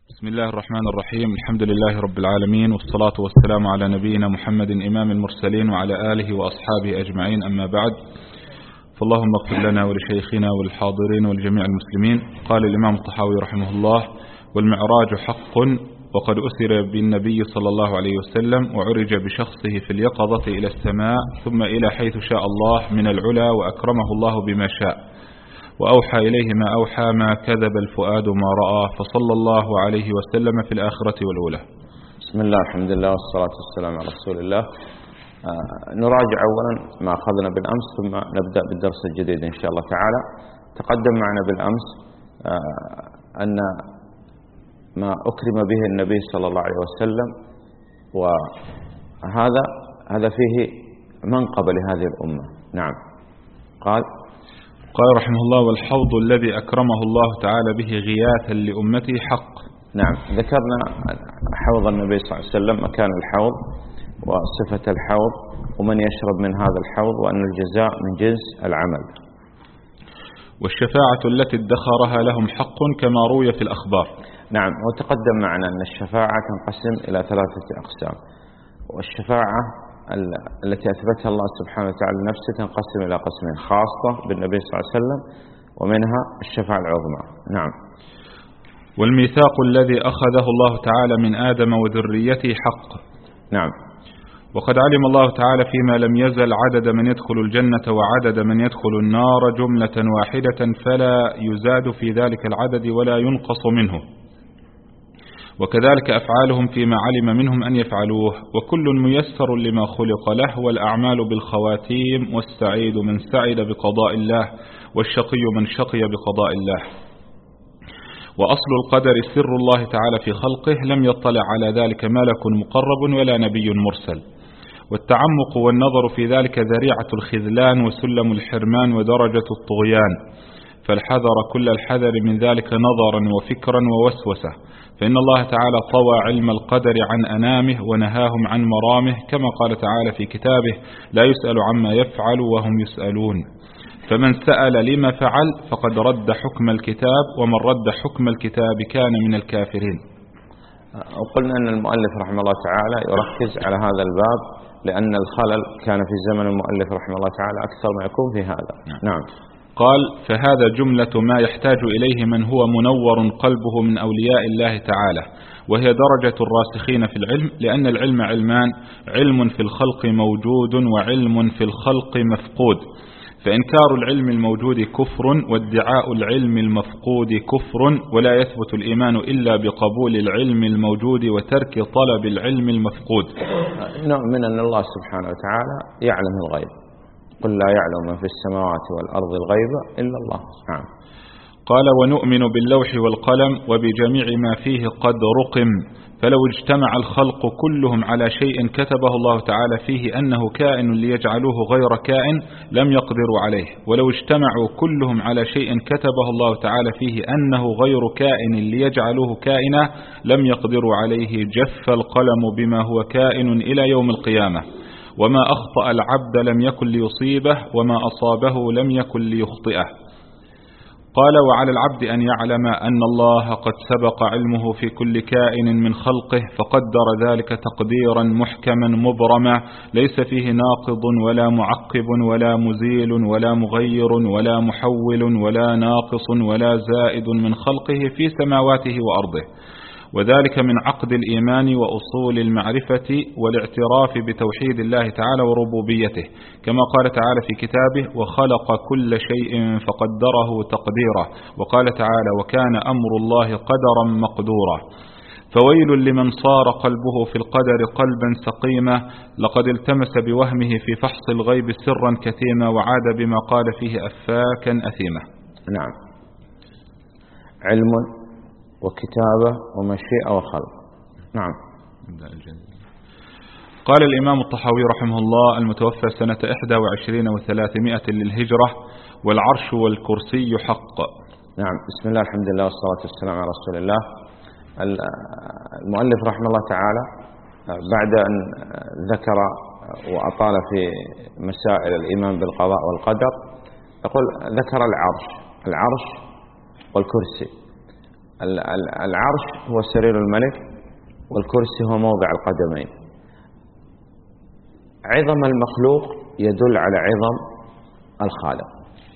بسم الله الرحمن الرحيم. الحمد لله رب العالمين، والصلاة والسلام على نبينا محمد إمام المرسلين وعلى آله وأصحابه أجمعين، أما بعد. فاللهم اغفر لنا ولشيخنا وللحاضرين ولجميع المسلمين. قال الإمام الطحاوي رحمه الله: والمعراج حق، وقد أسر بالنبي صلى الله عليه وسلم وعرج بشخصه في اليقظة إلى السماء ثم إلى حيث شاء الله من العلا، وأكرمه الله بما شاء وأوحى إليه ما أوحى، ما كذب الفؤاد ما رأى، فصلى الله عليه وسلم في الآخرة والأولى. بسم الله، الحمد لله، والصلاة والسلام على رسول الله. نراجع أولا ما أخذنا بالأمس ثم نبدأ بالدرس الجديد إن شاء الله تعالى. تقدم معنا بالأمس أن ما أكرم به النبي صلى الله عليه وسلم، وهذا فيه منقبة لهذه الأمة. نعم. قال رحمه الله: والحوض الذي أكرمه الله تعالى به غياثا لأمته حق. نعم، ذكرنا حوض النبي صلى الله عليه وسلم، مكان الحوض وصفة الحوض ومن يشرب من هذا الحوض، وأن الجزاء من جنس العمل. والشفاعة التي ادخرها لهم حق كما روي في الأخبار. نعم، وتقدم معنا أن الشفاعة تنقسم إلى 3 أقسام، والشفاعة التي أثبتها الله سبحانه وتعالى لنفسه تنقسم إلى قسمين: خاصة بالنبي صلى الله عليه وسلم، ومنها الشفاعة العظمى. نعم. والميثاق الذي أخذه الله تعالى من آدم وذريته حق. نعم. وقد علم الله تعالى فيما لم يزل عدد من يدخل الجنة وعدد من يدخل النار جملة واحدة، فلا يزاد في ذلك العدد ولا ينقص منه، وكذلك أفعالهم فيما علم منهم أن يفعلوه، وكل ميسر لما خلق له، والأعمال بالخواتيم، والسعيد من سعد بقضاء الله، والشقي من شقي بقضاء الله. وأصل القدر سر الله تعالى في خلقه، لم يطلع على ذلك ملك مقرب ولا نبي مرسل، والتعمق والنظر في ذلك ذريعة الخذلان وسلم الحرمان ودرجة الطغيان، فالحذر كل الحذر من ذلك نظرا وفكرا ووسوسة، فإن الله تعالى طوى علم القدر عن أنامه ونهاهم عن مرامه، كما قال تعالى في كتابه: لا يسأل عما يفعل وهم يسألون. فمن سأل لما فعل فقد رد حكم الكتاب، ومن رد حكم الكتاب كان من الكافرين. وقلنا أن المؤلف رحمه الله تعالى يركز على هذا الباب، لأن الخلل كان في زمن المؤلف رحمه الله تعالى أكثر ما يكون في هذا. نعم. قال: فهذا جملة ما يحتاج إليه من هو منور قلبه من أولياء الله تعالى، وهي درجة الراسخين في العلم، لأن العلم علمان: علم في الخلق موجود، وعلم في الخلق مفقود، فإنكار العلم الموجود كفر، وادعاء العلم المفقود كفر، ولا يثبت الإيمان إلا بقبول العلم الموجود وترك طلب العلم المفقود. نؤمن أن الله سبحانه وتعالى يعلم الغيب، قل لا يعلم من في السماوات والأرض الغيب إلا الله. نعم. قال: ونؤمن باللوح والقلم وبجميع ما فيه قد رقم، فلو اجتمع الخلق كلهم على شيء كتبه الله تعالى فيه أنه كائن ليجعلوه غير كائن لم يقدروا عليه، ولو اجتمعوا كلهم على شيء كتبه الله تعالى فيه أنه غير كائن ليجعلوه كائنا لم يقدروا عليه، جف القلم بما هو كائن إلى يوم القيامة، وما أخطأ العبد لم يكن ليصيبه، وما أصابه لم يكن ليخطئه. قال: وعلى العبد أن يعلم أن الله قد سبق علمه في كل كائن من خلقه، فقدر ذلك تقديرا محكما مبرما، ليس فيه ناقض ولا معقب ولا مزيل ولا مغير ولا محول ولا ناقص ولا زائد من خلقه في سماواته وأرضه، وذلك من عقد الإيمان وأصول المعرفة والاعتراف بتوحيد الله تعالى وربوبيته، كما قال تعالى في كتابه: وخلق كل شيء فقدره تقديرا، وقال تعالى: وكان أمر الله قدرا مقدورا. فويل لمن صار قلبه في القدر قلبا سقيما، لقد التمس بوهمه في فحص الغيب سرا كثيما، وعاد بما قال فيه أفاكا أثيما. نعم. علم وكتابة ومشيئة وخلق. نعم. قال الإمام الطحاوي رحمه الله، المتوفى سنة 21 و300 للهجرة: والعرش والكرسي حق. نعم. بسم الله، الحمد لله، والصلاة والسلام على رسول الله. المؤلف رحمه الله تعالى بعد أن ذكر وأطال في مسائل الإيمان بالقضاء والقدر، يقول ذكر العرش والكرسي. العرش هو سرير الملك، والكرسي هو موضع القدمين. عظم المخلوق يدل على عظم الخالق.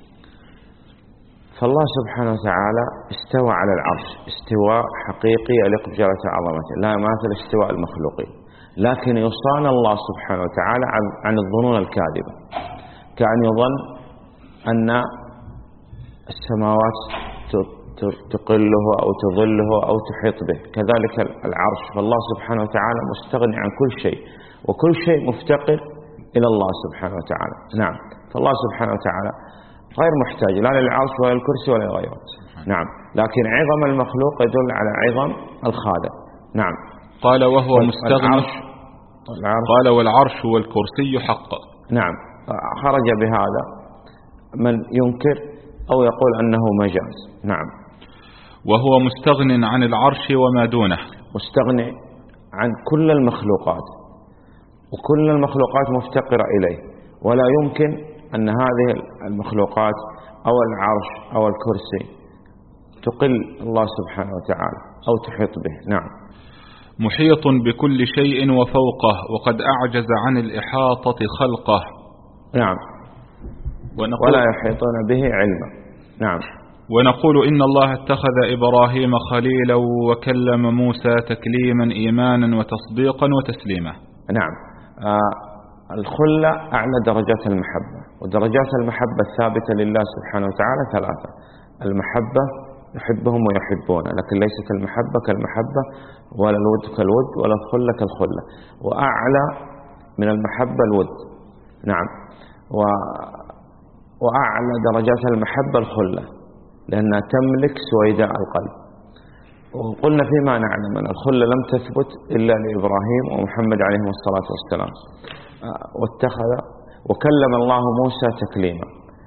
فالله سبحانه وتعالى استوى على العرش استواء حقيقي يليق بجلالة عظمته، لا يماثل استواء المخلوقين. لكن يصان الله سبحانه وتعالى عن الظنون الكاذبة، كأن يظن أن السماوات تقله أو تظله أو تحيط به، كذلك العرش. فالله سبحانه وتعالى مستغني عن كل شيء، وكل شيء مفتقر إلى الله سبحانه وتعالى. نعم، فالله سبحانه وتعالى غير محتاج لا للعرش ولا للكرسي ولا غيره. نعم، لكن عظم المخلوق يدل على عظم الخالق. نعم. قال وهو مستغني. قال والعرش والكرسي حق. نعم، خرج بهذا من ينكر أو يقول أنه مجاز. نعم. وهو مستغن عن العرش وما دونه، مستغني عن كل المخلوقات، وكل المخلوقات مفتقرة إليه، ولا يمكن أن هذه المخلوقات أو العرش أو الكرسي تقل الله سبحانه وتعالى أو تحيط به. نعم. محيط بكل شيء وفوقه، وقد أعجز عن الإحاطة خلقه. نعم. ولا يحيطون به علما. نعم. ونقول إن الله اتخذ إبراهيم خليلا وكلم موسى تكليما إيمانا وتصديقا وتسليما. نعم. الخلة أعلى درجات المحبة، ودرجات المحبة الثابتة لله سبحانه وتعالى ثلاثة: المحبة يحبهم ويحبونه، لكن ليست المحبة كالمحبة، ولا الود كالود، ولا الخلة كالخلة، وأعلى من المحبة الود. نعم. وأعلى درجات المحبة الخلة، لأنها تملك سويداء القلب. وقلنا فيما نعلم أن الخلة لم تثبت إلا لإبراهيم ومحمد عليهم الصلاة والسلام. وكلم الله موسى تكليما.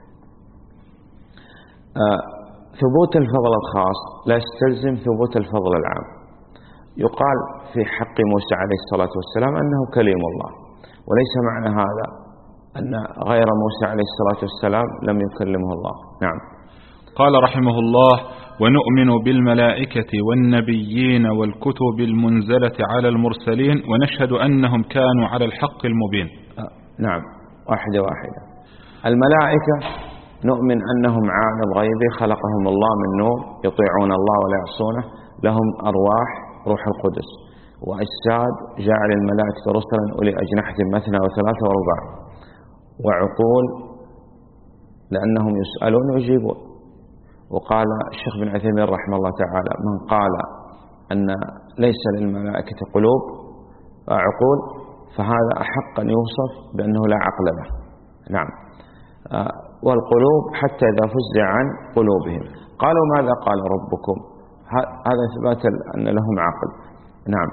ثبوت الفضل الخاص لا يستلزم ثبوت الفضل العام. يقال في حق موسى عليه الصلاة والسلام أنه كليم الله، وليس معنى هذا أن غير موسى عليه الصلاة والسلام لم يكلمه الله. نعم. قال رحمه الله: ونؤمن بالملائكة والنبيين والكتب المنزلة على المرسلين، ونشهد أنهم كانوا على الحق المبين. نعم، واحدة واحدة. الملائكة نؤمن أنهم عالم غيبي خلقهم الله من نور، يطيعون الله ولا يعصونه، لهم أرواح روح القدس، وأجساد جعل الملائكة رسلا أولي أجنحة مثنى وثلاثة ورباع، وعقول لأنهم يسألون ويجيبون. وقال الشيخ بن عثيمين رحمه الله تعالى: من قال أن ليس للملائكة قلوب وعقول فهذا أحق أن يوصف بأنه لا عقل له. نعم. والقلوب حتى إذا فزع عن قلوبهم قالوا ماذا قال ربكم، هذا إثبات أن لهم عقل. نعم.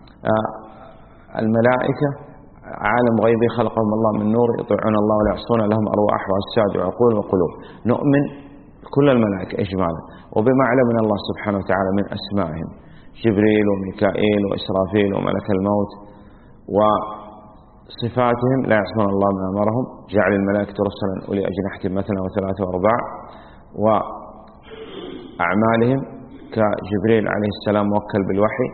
الملائكة عالم غيبي خلقهم الله من نور، يطيعون الله ولا يعصون، لهم أرواح وأجساد وعقول وقلوب. نؤمن كل الملائكة إجمالا، وبما علمنا الله سبحانه وتعالى من أسمائهم: جبريل وميكائيل وإسرافيل وملك الموت، وصفاتهم: لا يعصون الله ما أمرهم، جعل الملائكة رسلا أولي أجنحة مثنى وثلاثة ورباع، وأعمالهم كجبريل عليه السلام موكل بالوحي،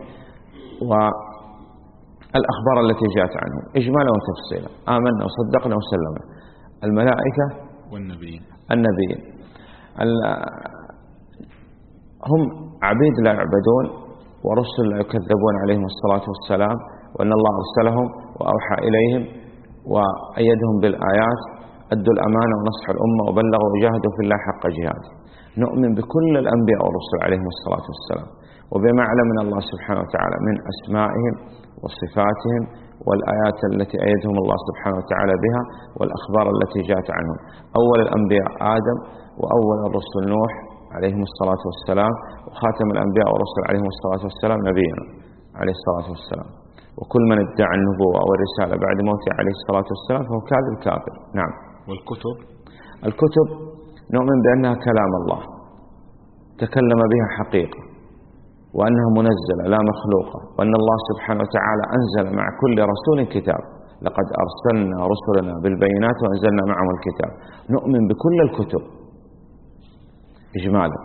والأخبار التي جاءت عنهم إجمالا وتفصيلا. آمنا وصدقنا وسلمنا. الملائكة والنبيين هم عبيد لا يعبدون، ورسل لا يكذبون عليهم الصلاة والسلام، وأن الله أرسلهم وأوحى إليهم وأيدهم بالآيات، أدوا الأمانة ونصح الأمة وبلغوا وجاهدوا في الله حق جهاده. نؤمن بكل الأنبياء والرسل عليهم الصلاة والسلام، وبما علمنا الله سبحانه وتعالى من أسمائهم وصفاتهم والآيات التي أيدهم الله سبحانه وتعالى بها، والأخبار التي جاءت عنهم. أول الأنبياء آدم، وأول الرسل نوح عليهم الصلاة والسلام، وخاتم الأنبياء والرسل عليهم الصلاة والسلام نبينا عليه الصلاة والسلام. وكل من ادعى النبوة أو الرسالة بعد موته عليه الصلاة والسلام فهو كاذب كافر. نعم. الكتب نؤمن بأنها كلام الله تكلم بها حقيقة، وأنها منزلة لا مخلوقة، وأن الله سبحانه وتعالى أنزل مع كل رسول كتاب. لقد أرسلنا رسلنا بالبينات وأنزلنا معهم الكتاب. نؤمن بكل الكتب إجمالا.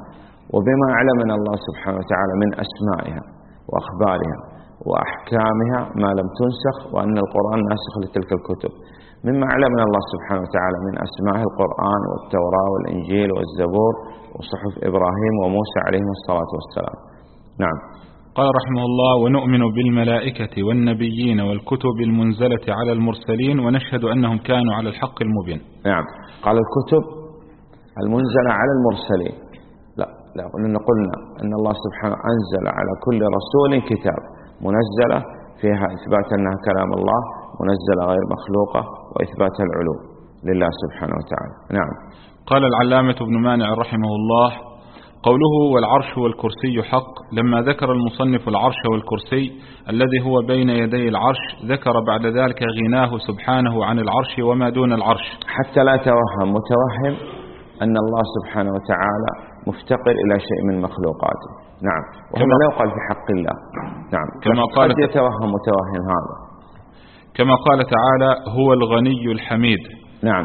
وبما علمنا الله سبحانه وتعالى من أسمائها وأخبارها وأحكامها ما لم تنسخ، وأن القرآن ناسخ لتلك الكتب. مما علمنا الله سبحانه وتعالى من أسماء القرآن والتوراة والإنجيل والزبور وصحف إبراهيم وموسى عليهم الصلاة والسلام. نعم. قال رحمه الله: ونؤمن بالملائكة والنبيين والكتب المنزلة على المرسلين ونشهد أنهم كانوا على الحق المبين. نعم. قال الكتب المنزلة على المرسلين، لا قلنا أن الله سبحانه أنزل على كل رسول كتاب منزلة فيها إثبات أنها كلام الله، منزلة غير مخلوقة، وإثبات العلو لله سبحانه وتعالى. نعم. قال العلامة ابن مانع رحمه الله: قوله والعرش والكرسي حق، لما ذكر المصنف العرش والكرسي الذي هو بين يدي العرش، ذكر بعد ذلك غناه سبحانه عن العرش وما دون العرش، حتى لا يتوهم متوهم أن الله سبحانه وتعالى مفتقر إلى شيء من مخلوقاته. نعم. وهذا لا يقال في حق الله. نعم. كما قال قد يتوهم متوهم هذا، كما قال تعالى: هو الغني الحميد. نعم.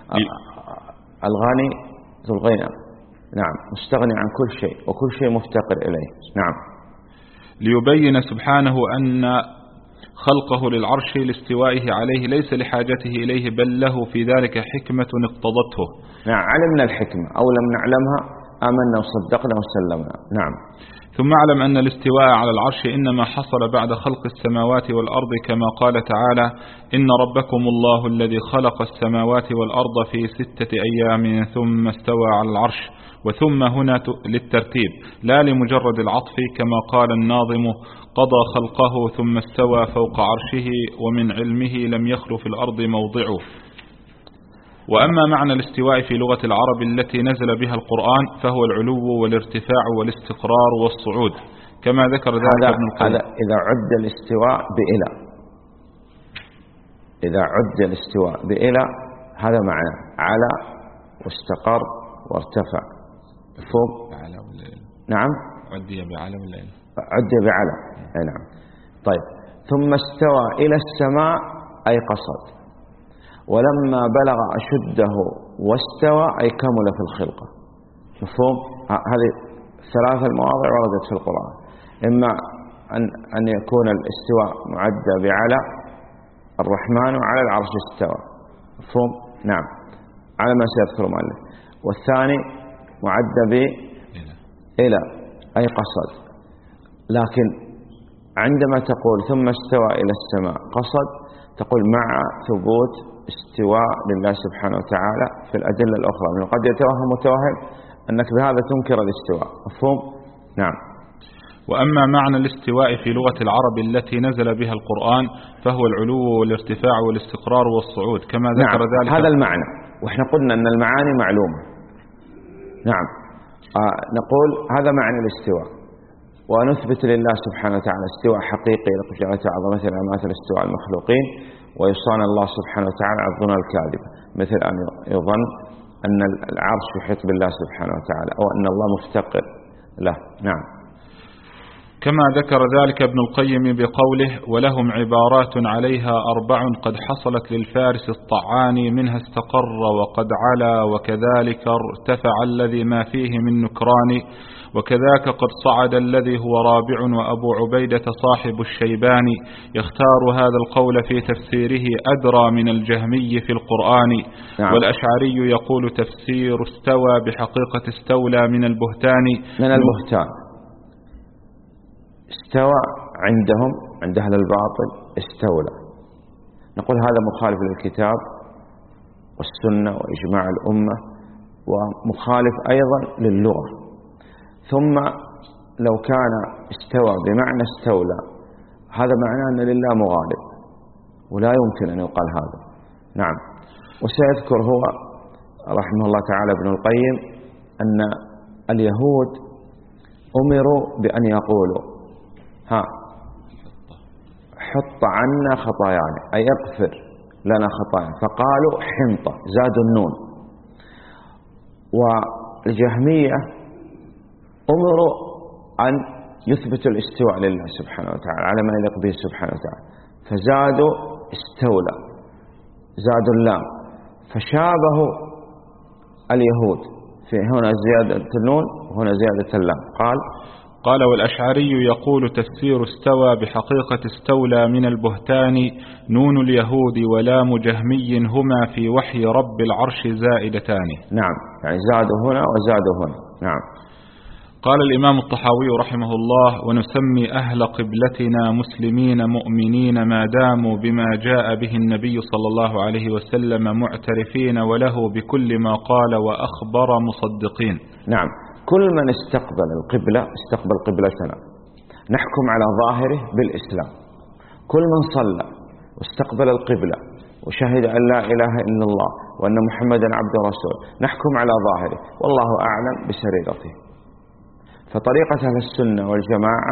الغني ذو الغنى، نعم، مستغني عن كل شيء وكل شيء مفتقر إليه. نعم. ليبين سبحانه أن خلقه للعرش لاستوائه عليه ليس لحاجته إليه، بل له في ذلك حكمة اقتضته. نعم. علمنا الحكمة أو لم نعلمها، آمنا وصدقنا وسلمنا. نعم. ثم اعلم أن الاستواء على العرش إنما حصل بعد خلق السماوات والأرض، كما قال تعالى: إن ربكم الله الذي خلق السماوات والأرض في 6 أيام ثم استوى على العرش. وثم هنا للترتيب لا لمجرد العطف، كما قال الناظم: قضى خلقه ثم استوى فوق عرشه ومن علمه لم يخل في الأرض موضعه. وأما معنى الاستواء في لغة العرب التي نزل بها القرآن فهو العلو والارتفاع والاستقرار والصعود، كما ذكر ذلك ابن القيم. هذا إذا عد الاستواء بإلى، إذا عد الاستواء بإلى هذا معنى على واستقر وارتفع فوق. بعلى والليل. نعم. عدي بعلى والليل. عدي بعلى. نعم. طيب. ثم استوى إلى السماء أي قصد، ولما بلغ أشده واستوى أي كمل في الخلقة. مفهوم؟ هذه 3 المواضع وردت في القرآن، إما أن يكون الاستواء معدى بعلى الرحمن وعلى العرش استوى. مفهوم؟ نعم، على ما سيذكر المؤلف. والثاني معدى بإلى أي قصد، لكن عندما تقول ثم استوى إلى السماء قصد، تقول مع ثبوت استواء لله سبحانه وتعالى في الأدلة الأخرى، لأنه قد يتوهم متوهم أنك بهذا تنكر الاستواء. مفهوم؟ نعم. وأما معنى الاستواء في لغة العرب التي نزل بها القرآن فهو العلو والارتفاع والاستقرار والصعود، كما ذكر ذلك. هذا المعنى، وإحنا قلنا أن المعاني معلومة. نعم. نقول هذا معنى الاستواء، ونثبت لله سبحانه وتعالى استواء حقيقي لقدرة عظمته لا مثل استواء المخلوقين، ويصان الله سبحانه وتعالى عن الظن الكاذبة، مثل أن يظن أن العرش يحيط بالله سبحانه وتعالى أو أن الله مفتقر له. نعم. كما ذكر ذلك ابن القيم بقوله: ولهم عبارات عليها 4 قد حصلت للفارس الطعاني، منها استقر وقد علا، وكذلك ارتفع الذي ما فيه من نكران، وكذاك قد صعد الذي هو رابع، وأبو عبيدة صاحب الشيباني يختار هذا القول في تفسيره أدرى من الجهمي في القرآن. نعم. والأشعري يقول تفسير استوى بحقيقة استولى من البهتان. من البهتان استوى عندهم عند أهل الباطل استولى. نقول هذا مخالف للكتاب والسنة وإجماع الأمة، ومخالف أيضا للغة. ثم لو كان استوى بمعنى استولى، هذا معناه أن لله مغالب، ولا يمكن أن يقال هذا. نعم. وسيذكر هو رحمه الله تعالى ابن القيم أن اليهود أمروا بأن يقولوا حط عنا خطايانا، أي اغفر لنا خطايانا، فقالوا حنطة، زادوا النون. والجهمية أمروا أن يثبتوا الاستواء لله سبحانه وتعالى على ما يليق به سبحانه وتعالى، فزادوا استولى، زادوا اللام، فشابهوا اليهود في هنا زيادة النون هنا زيادة اللام. قال والأشعري يقول تفسير استوى بحقيقة استولى من البهتان نون اليهود ولام جهمي هما في وحي رب العرش زائدتان. نعم، يعني زادوا هنا وزادوا هنا. نعم. قال الإمام الطحاوي رحمه الله ونسمي أهل قبلتنا مسلمين مؤمنين ما داموا بما جاء به النبي صلى الله عليه وسلم معترفين وله بكل ما قال وأخبر مصدقين. نعم، كل من استقبل القبلة استقبل قبلتنا نحكم على ظاهره بالإسلام. كل من صلى واستقبل القبلة وشهد أن لا إله إلا الله وأن محمدا عبده ورسوله نحكم على ظاهره، والله أعلم بسريرته. فطريقة أهل السنة والجماعة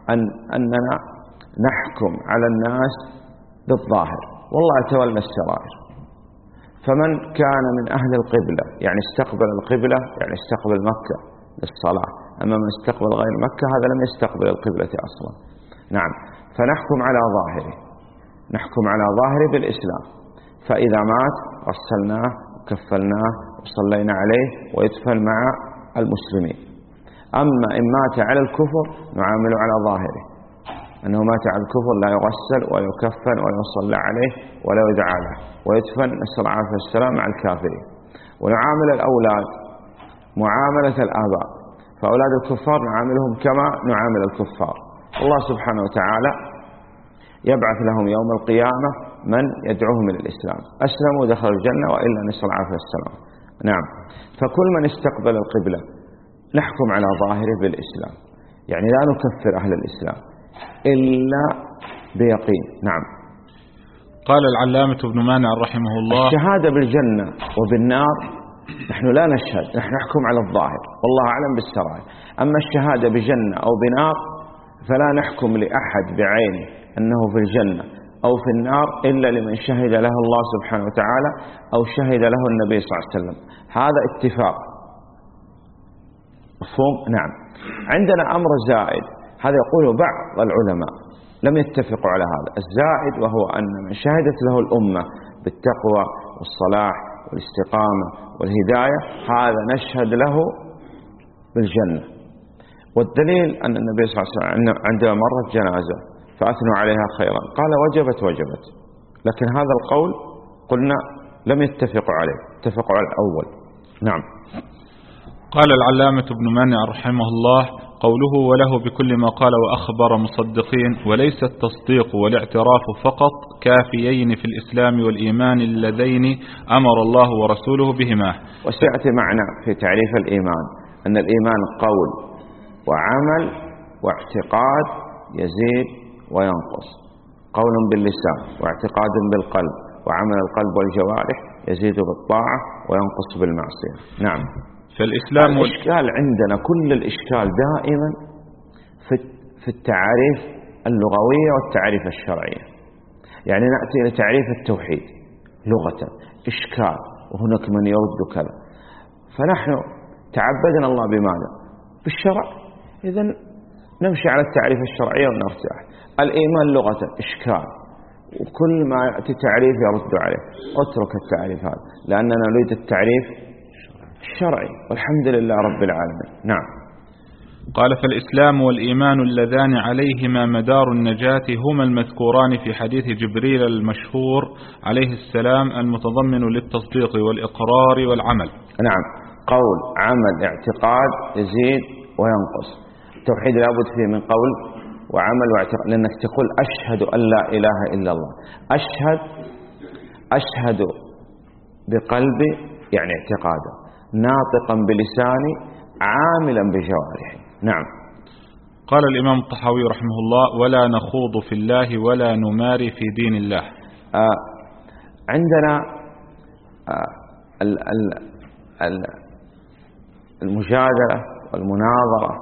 أننا نحكم على الناس بالظاهر، والله يتولى السرائر. فمن كان من أهل القبلة يعني استقبل القبلة يعني استقبل مكة للصلاة، أما من استقبل غير مكة هذا لم يستقبل القبلة أصلا. نعم، فنحكم على ظاهره، نحكم على ظاهره بالإسلام. فإذا مات غسلناه وكفلناه وصلينا عليه ويدفن مع المسلمين. أما إن مات على الكفر نعامله على ظاهره، أنه مات على الكفر لا يغسل ولا يكفن ولا يصلى عليه ولا يدعى له ويدفن نسأل الله العافية والسلام مع الكافرين. ونعامل الأولاد معاملة الآباء، فأولاد الكفار نعاملهم كما نعامل الكفار. الله سبحانه وتعالى يبعث لهم يوم القيامة من يدعوهم إلى الإسلام، أسلموا دخلوا الجنة وإلا نسأل الله العافية والسلام. نعم، فكل من استقبل القبلة نحكم على ظاهره بالإسلام، يعني لا نكفر أهل الإسلام إلا بيقين. نعم. قال العلامة ابن مانع رحمه الله الشهادة بالجنة وبالنار نحن لا نشهد، نحن نحكم على الظاهر والله أعلم بالسرائر. أما الشهادة بجنة أو بنار فلا نحكم لأحد بعينه أنه في الجنة أو في النار إلا لمن شهد له الله سبحانه وتعالى أو شهد له النبي صلى الله عليه وسلم. هذا اتفاق، مفهوم؟ نعم. عندنا أمر زائد، هذا يقول بعض العلماء لم يتفقوا على هذا الزائد، وهو أن من شهدت له الأمة بالتقوى والصلاح والاستقامة والهداية هذا نشهد له بالجنة. والدليل أن النبي صلى الله عليه وسلم عندما مرت جنازة فأثنوا عليها خيرا قال وجبت، لكن هذا القول قلنا لم يتفقوا عليه، اتفقوا على الأول. نعم. قال العلامة ابن مانع رحمه الله قوله وله بكل ما قال وأخبر مصدقين، وليس التصديق والاعتراف فقط كافيين في الإسلام والإيمان اللذين أمر الله ورسوله بهما. وسيأتي معنا في تعريف الإيمان أن الإيمان قول وعمل واعتقاد يزيد وينقص، قول باللسان واعتقاد بالقلب وعمل القلب والجوارح يزيد بالطاعة وينقص بالمعصية. نعم. فالإسلام الإشكال عندنا كل الإشكال دائما في التعاريف اللغوية والتعريف الشرعية. يعني نأتي إلى تعريف التوحيد لغة إشكال وهناك من يرد كذا، فنحن تعبدنا الله بماذا؟ بالشرع، إذن نمشي على التعريف الشرعية ونرتاح. الإيمان لغة إشكال، وكل ما يأتي تعريف يرد عليه، اترك التعريف هذا لأننا نريد التعريف الشرعي والحمد لله رب العالمين. نعم. قال فالإسلام والإيمان اللذان عليهما مدار النجاة هما المذكوران في حديث جبريل المشهور عليه السلام المتضمن للتصديق والإقرار والعمل. نعم، قول عمل اعتقاد يزيد وينقص. التوحيد لابد فيه من قول وعمل واعتقاد، لأنك تقول أشهد أن لا إله إلا الله، أشهد بقلبي يعني اعتقادا، ناطقا بلساني، عاملا بجوارحي. نعم. قال الإمام الطحاوي رحمه الله ولا نخوض في الله ولا نماري في دين الله. عندنا المجادلة والمناظرة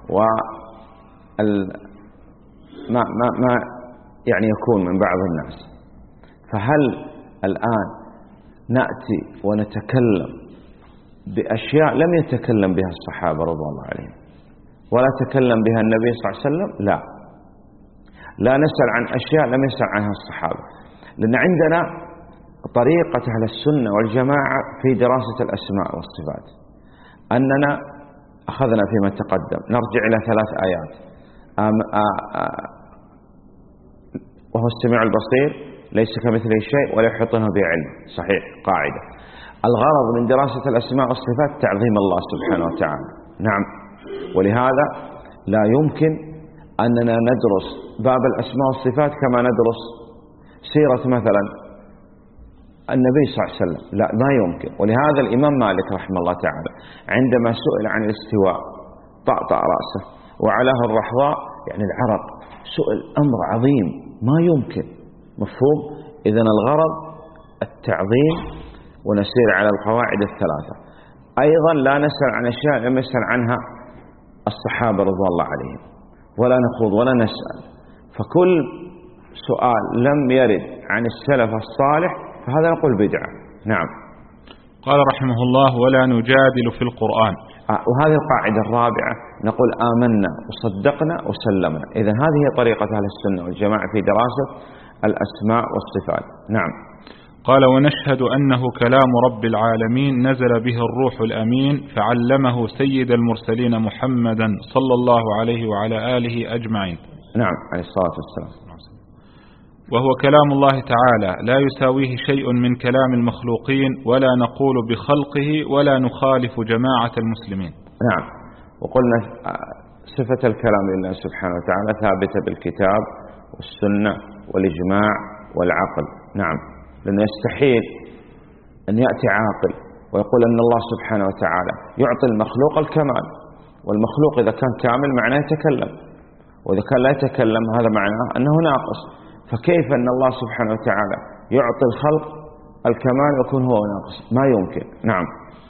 ما يعني يكون من بعض الناس. فهل الآن نأتي ونتكلم بأشياء لم يتكلم بها الصحابة رضي الله عليهم ولا تكلم بها النبي صلى الله عليه وسلم؟ لا نسأل عن أشياء لم يسأل عنها الصحابة، لأن عندنا طريقة أهل السنة والجماعة في دراسة الأسماء والصفات أننا أخذنا فيما تقدم نرجع إلى 3 آيات. وهو السميع البصير، ليس كمثله شيء ولا يحيطونه بعلم. صحيح، قاعدة. الغرض من دراسة الأسماء والصفات تعظيم الله سبحانه وتعالى. نعم، ولهذا لا يمكن أننا ندرس باب الأسماء والصفات كما ندرس سيرة مثلا النبي صلى الله عليه وسلم، لا، ما يمكن. ولهذا الإمام مالك رحمه الله تعالى عندما سئل عن الاستواء طأطأ رأسه، وعلاه الرحضاء يعني العرق، سئل أمر عظيم ما يمكن. مفهوم؟ إذن الغرض التعظيم، ونسير على القواعد ال3. أيضا لا نسأل عن أشياء لم يسأل عنها الصحابة رضوان الله عليهم، ولا نخوض ولا نسأل. فكل سؤال لم يرد عن السلف الصالح فهذا نقول بدعة. نعم. قال رحمه الله: ولا نجادل في القرآن. وهذه القاعدة الرابعة، نقول آمنا وصدقنا وسلمنا. إذن هذه هي طريقة أهل السنة والجماعة في دراسة الأسماء والصفات. نعم. قال: ونشهد أنه كلام رب العالمين نزل به الروح الأمين فعلمه سيد المرسلين محمدا صلى الله عليه وعلى آله أجمعين. نعم، عليه الصلاة والسلام. وهو كلام الله تعالى لا يساويه شيء من كلام المخلوقين، ولا نقول بخلقه ولا نخالف جماعة المسلمين. نعم. وقلنا صفة الكلام لله سبحانه وتعالى ثابتة بالكتاب والسنة والإجماع والعقل. نعم، لأنه يستحيل أن يأتي عاقل ويقول أن الله سبحانه وتعالى يعطي المخلوق الكمال، والمخلوق إذا كان كامل معناه يتكلم، وإذا كان لا يتكلم هذا معناه أنه ناقص. فكيف أن الله سبحانه وتعالى يعطي الخلق الكمال ويكون هو ناقص؟ ما يمكن. نعم.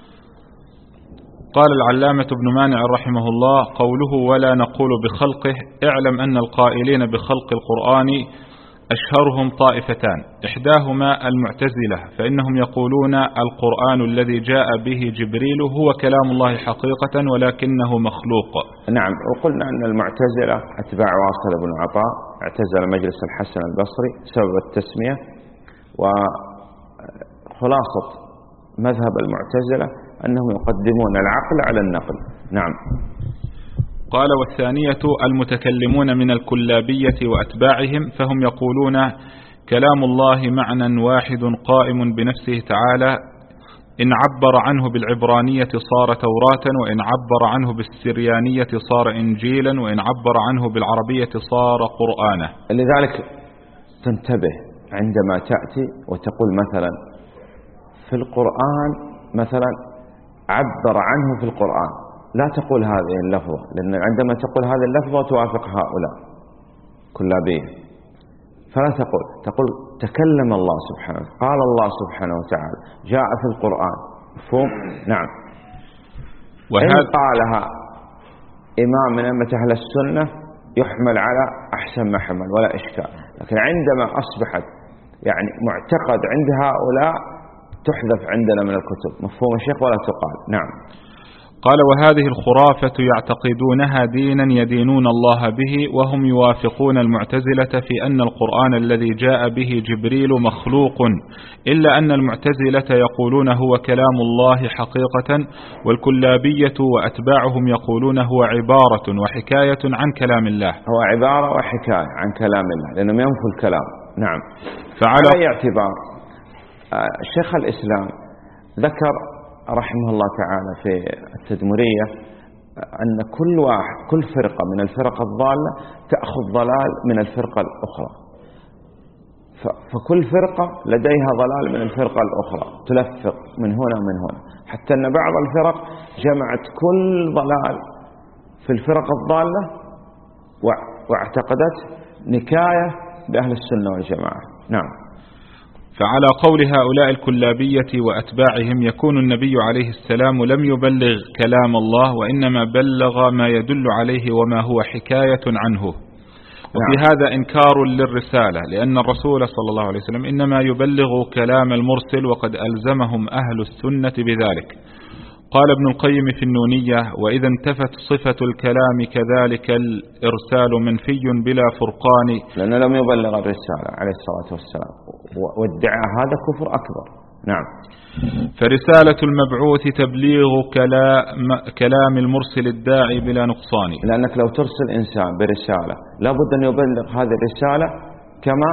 قال العلامة ابن مانع رحمه الله: قوله ولا نقول بخلقه، اعلم أن القائلين بخلق القرآن أشهرهم طائفتان، إحداهما المعتزلة، فإنهم يقولون القرآن الذي جاء به جبريل هو كلام الله حقيقة ولكنه مخلوق. نعم. وقلنا أن المعتزلة أتباع واصل بن عطاء اعتزل مجلس الحسن البصري سبب التسمية. وخلاصة مذهب المعتزلة أنهم يقدمون العقل على النقل. نعم. قال: والثانية المتكلمون من الكلابية وأتباعهم، فهم يقولون كلام الله معنى واحد قائم بنفسه تعالى، إن عبر عنه بالعبرانية صار توراة، وإن عبر عنه بالسريانية صار إنجيلا، وإن عبر عنه بالعربية صار قرآنا. لذلك تنتبه عندما تأتي وتقول مثلا في القرآن مثلا عبر عنه في القرآن، لا تقول هذه اللفظة، لأن عندما تقول هذه اللفظة توافق هؤلاء كلابية، فلا تقول تكلم الله سبحانه، قال الله سبحانه وتعالى، جاء في القرآن. مفهوم؟ نعم. إن قالها إمام من أئمة أهل السنة يحمل على أحسن ما حمل ولا إشكال، لكن عندما أصبحت يعني معتقد عند هؤلاء تحذف عندنا من الكتب. مفهوم الشيخ؟ ولا تقال. نعم. قال: وهذه الخرافة يعتقدونها دينا يدينون الله به، وهم يوافقون المعتزلة في أن القرآن الذي جاء به جبريل مخلوق، إلا أن المعتزلة يقولون هو كلام الله حقيقة، والكلابية وأتباعهم يقولون هو عبارة وحكاية عن كلام الله. هو عبارة وحكاية عن كلام الله، لأنهم ينفوا الكلام. نعم. فعلى أي اعتبار شيخ الإسلام ذكر رحمه الله تعالى في التدمرية أن كل فرقة من الفرق الضالة تأخذ ضلال من الفرقة الأخرى، فكل فرقة لديها ضلال من الفرقة الأخرى، تلفق من هنا من هنا، حتى أن بعض الفرق جمعت كل ضلال في الفرق الضالة واعتقدت نكاية بأهل السنة والجماعة. نعم. فعلى قول هؤلاء الكلابية وأتباعهم يكون النبي عليه السلام لم يبلغ كلام الله، وإنما بلغ ما يدل عليه وما هو حكاية عنه. وفي هذا إنكار للرسالة، لأن الرسول صلى الله عليه وسلم إنما يبلغ كلام المرسل، وقد ألزمهم أهل السنة بذلك. قال ابن القيم في النونية: وإذا انتفت صفة الكلام كذلك الإرسال منفي بلا فرقان، لأنه لم يبلغ الرسالة عليه الصلاة والسلام، والدعاء هذا كفر أكبر. نعم. فرسالة المبعوث تبليغ كلام المرسل الداعي بلا نقصان. لأنك لو ترسل إنسان برسالة لابد أن يبلغ هذه الرسالة كما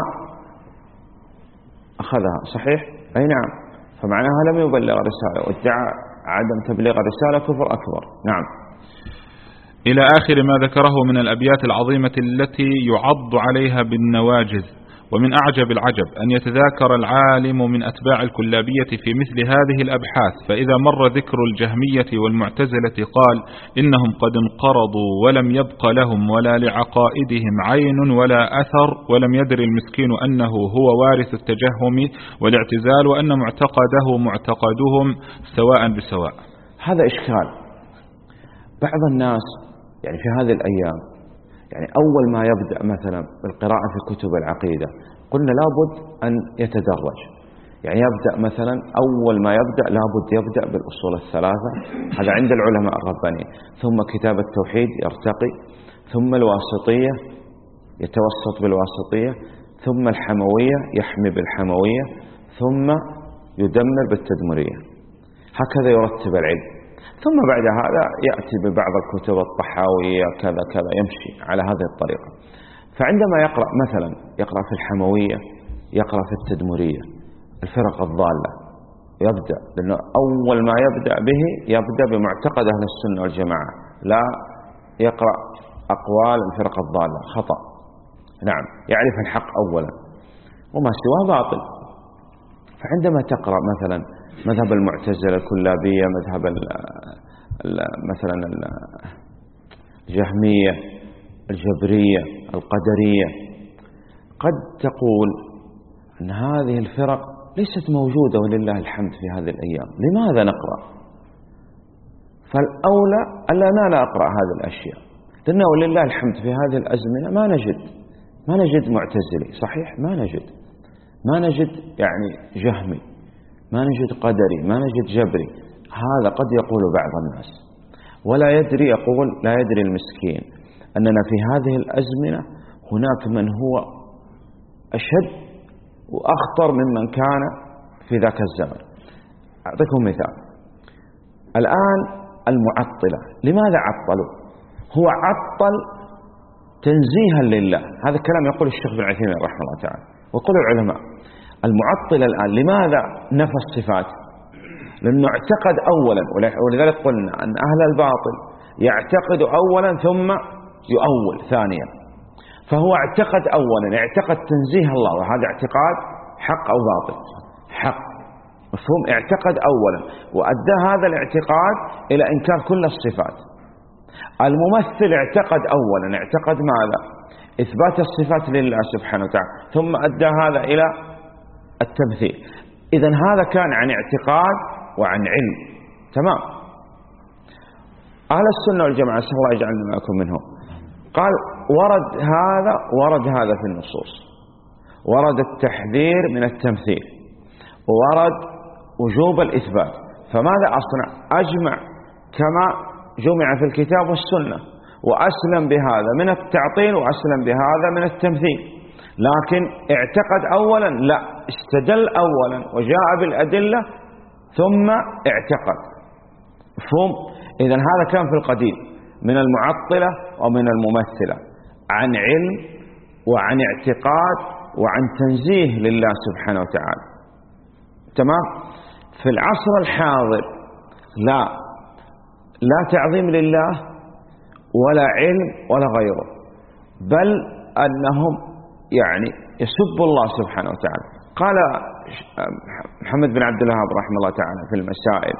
أخذها، صحيح؟ أي نعم. فمعناها لم يبلغ الرسالة، وادعى عدم تبليغ الرسالة كفر أكبر. نعم. إلى آخر ما ذكره من الأبيات العظيمة التي يعض عليها بالنواجذ. ومن أعجب العجب أن يتذاكر العالم من أتباع الكلابية في مثل هذه الأبحاث، فإذا مر ذكر الجهمية والمعتزلة قال إنهم قد انقرضوا ولم يبق لهم ولا لعقائدهم عين ولا أثر، ولم يدر المسكين أنه هو وارث التجهم والاعتزال، وأن معتقده معتقدهم سواء بسواء. هذا إشكال. بعض الناس يعني في هذه الأيام يعني أول ما يبدأ مثلا بالقراءة في كتب العقيدة قلنا لابد أن يتدرج. يعني يبدأ مثلا أول ما يبدأ لابد يبدأ بالأصول الثلاثة، هذا عند العلماء الربانيين، ثم كتاب التوحيد يرتقي، ثم الواسطية يتوسط بالواسطية، ثم الحموية يحمي بالحموية، ثم يدمر بالتدمرية. هكذا يرتب العلم. ثم بعد هذا يأتي ببعض الكتب الطحاوية كذا كذا، يمشي على هذه الطريقة. فعندما يقرأ مثلا يقرأ في الحموية، يقرأ في التدمرية، الفرق الضالة، يبدأ لأنه أول ما يبدأ به يبدأ بمعتقد أهل السنة والجماعة، لا يقرأ أقوال الفرق الضالة، خطأ. نعم، يعرف الحق أولا وما سواه باطل. فعندما تقرأ مثلا مذهب المعتزلة الكلابية، مذهب مثلا الجهمية الجبرية القدرية، قد تقول أن هذه الفرق ليست موجودة ولله الحمد في هذه الأيام، لماذا نقرأ؟ فالأولى ألا لا أقرأ هذه الأشياء، لأنه ولله الحمد في هذه الأزمنة ما نجد معتزلي، صحيح؟ ما نجد يعني جهمي، ما نجد قدري، ما نجد جبري. هذا قد يقول بعض الناس ولا يدري، يقول لا يدري المسكين أننا في هذه الأزمنة هناك من هو أشد وأخطر ممن كان في ذاك الزمن. أعطيكم مثال. الآن المعطلة لماذا عطلوا؟ هو عطل تنزيها لله، هذا الكلام يقول الشيخ بن عثيمين رحمه الله تعالى ويقول العلماء. المعطل الآن لماذا نفى الصفات؟ لأنه اعتقد أولا، ولذلك قلنا أن أهل الباطل يعتقد أولا ثم يؤول ثانيا. فهو اعتقد أولا، اعتقد تنزيه الله، وهذا اعتقاد حق أو باطل؟ حق، مفهوم؟ اعتقد أولا وأدى هذا الاعتقاد إلى إنكار كل الصفات. الممثل اعتقد أولا، اعتقد ماذا؟ إثبات الصفات لله سبحانه وتعالى، ثم أدى هذا إلى التمثيل. إذن هذا كان عن اعتقاد وعن علم، تمام. أهل السنة والجماعة صلى الله يجعلنا معكم منهم، قال ورد هذا في النصوص، ورد التحذير من التمثيل، وورد وجوب الإثبات. فماذا أصنع؟ أجمع كما جمع في الكتاب والسنة، وأسلم بهذا من التعطيل وأسلم بهذا من التمثيل. لكن اعتقد أولا؟ لا، استدل أولا وجاء بالأدلة ثم اعتقد، مفهوم؟ إذن هذا كان في القديم من المعطلة ومن الممثلة، عن علم وعن اعتقاد وعن تنزيه لله سبحانه وتعالى، تمام. في العصر الحاضر لا تعظيم لله ولا علم ولا غيره، بل أنهم يعني يسب الله سبحانه وتعالى. قال محمد بن عبد الوهاب رحمه الله تعالى في المسائل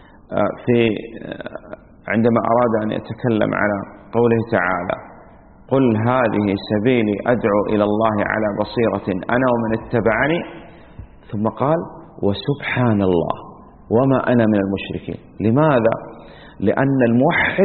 عندما أراد أن يتكلم على قوله تعالى: قل هذه سبيلي أدعو إلى الله على بصيرة أنا ومن اتبعني، ثم قال: وسبحان الله وما أنا من المشركين. لماذا؟ لأن الموحد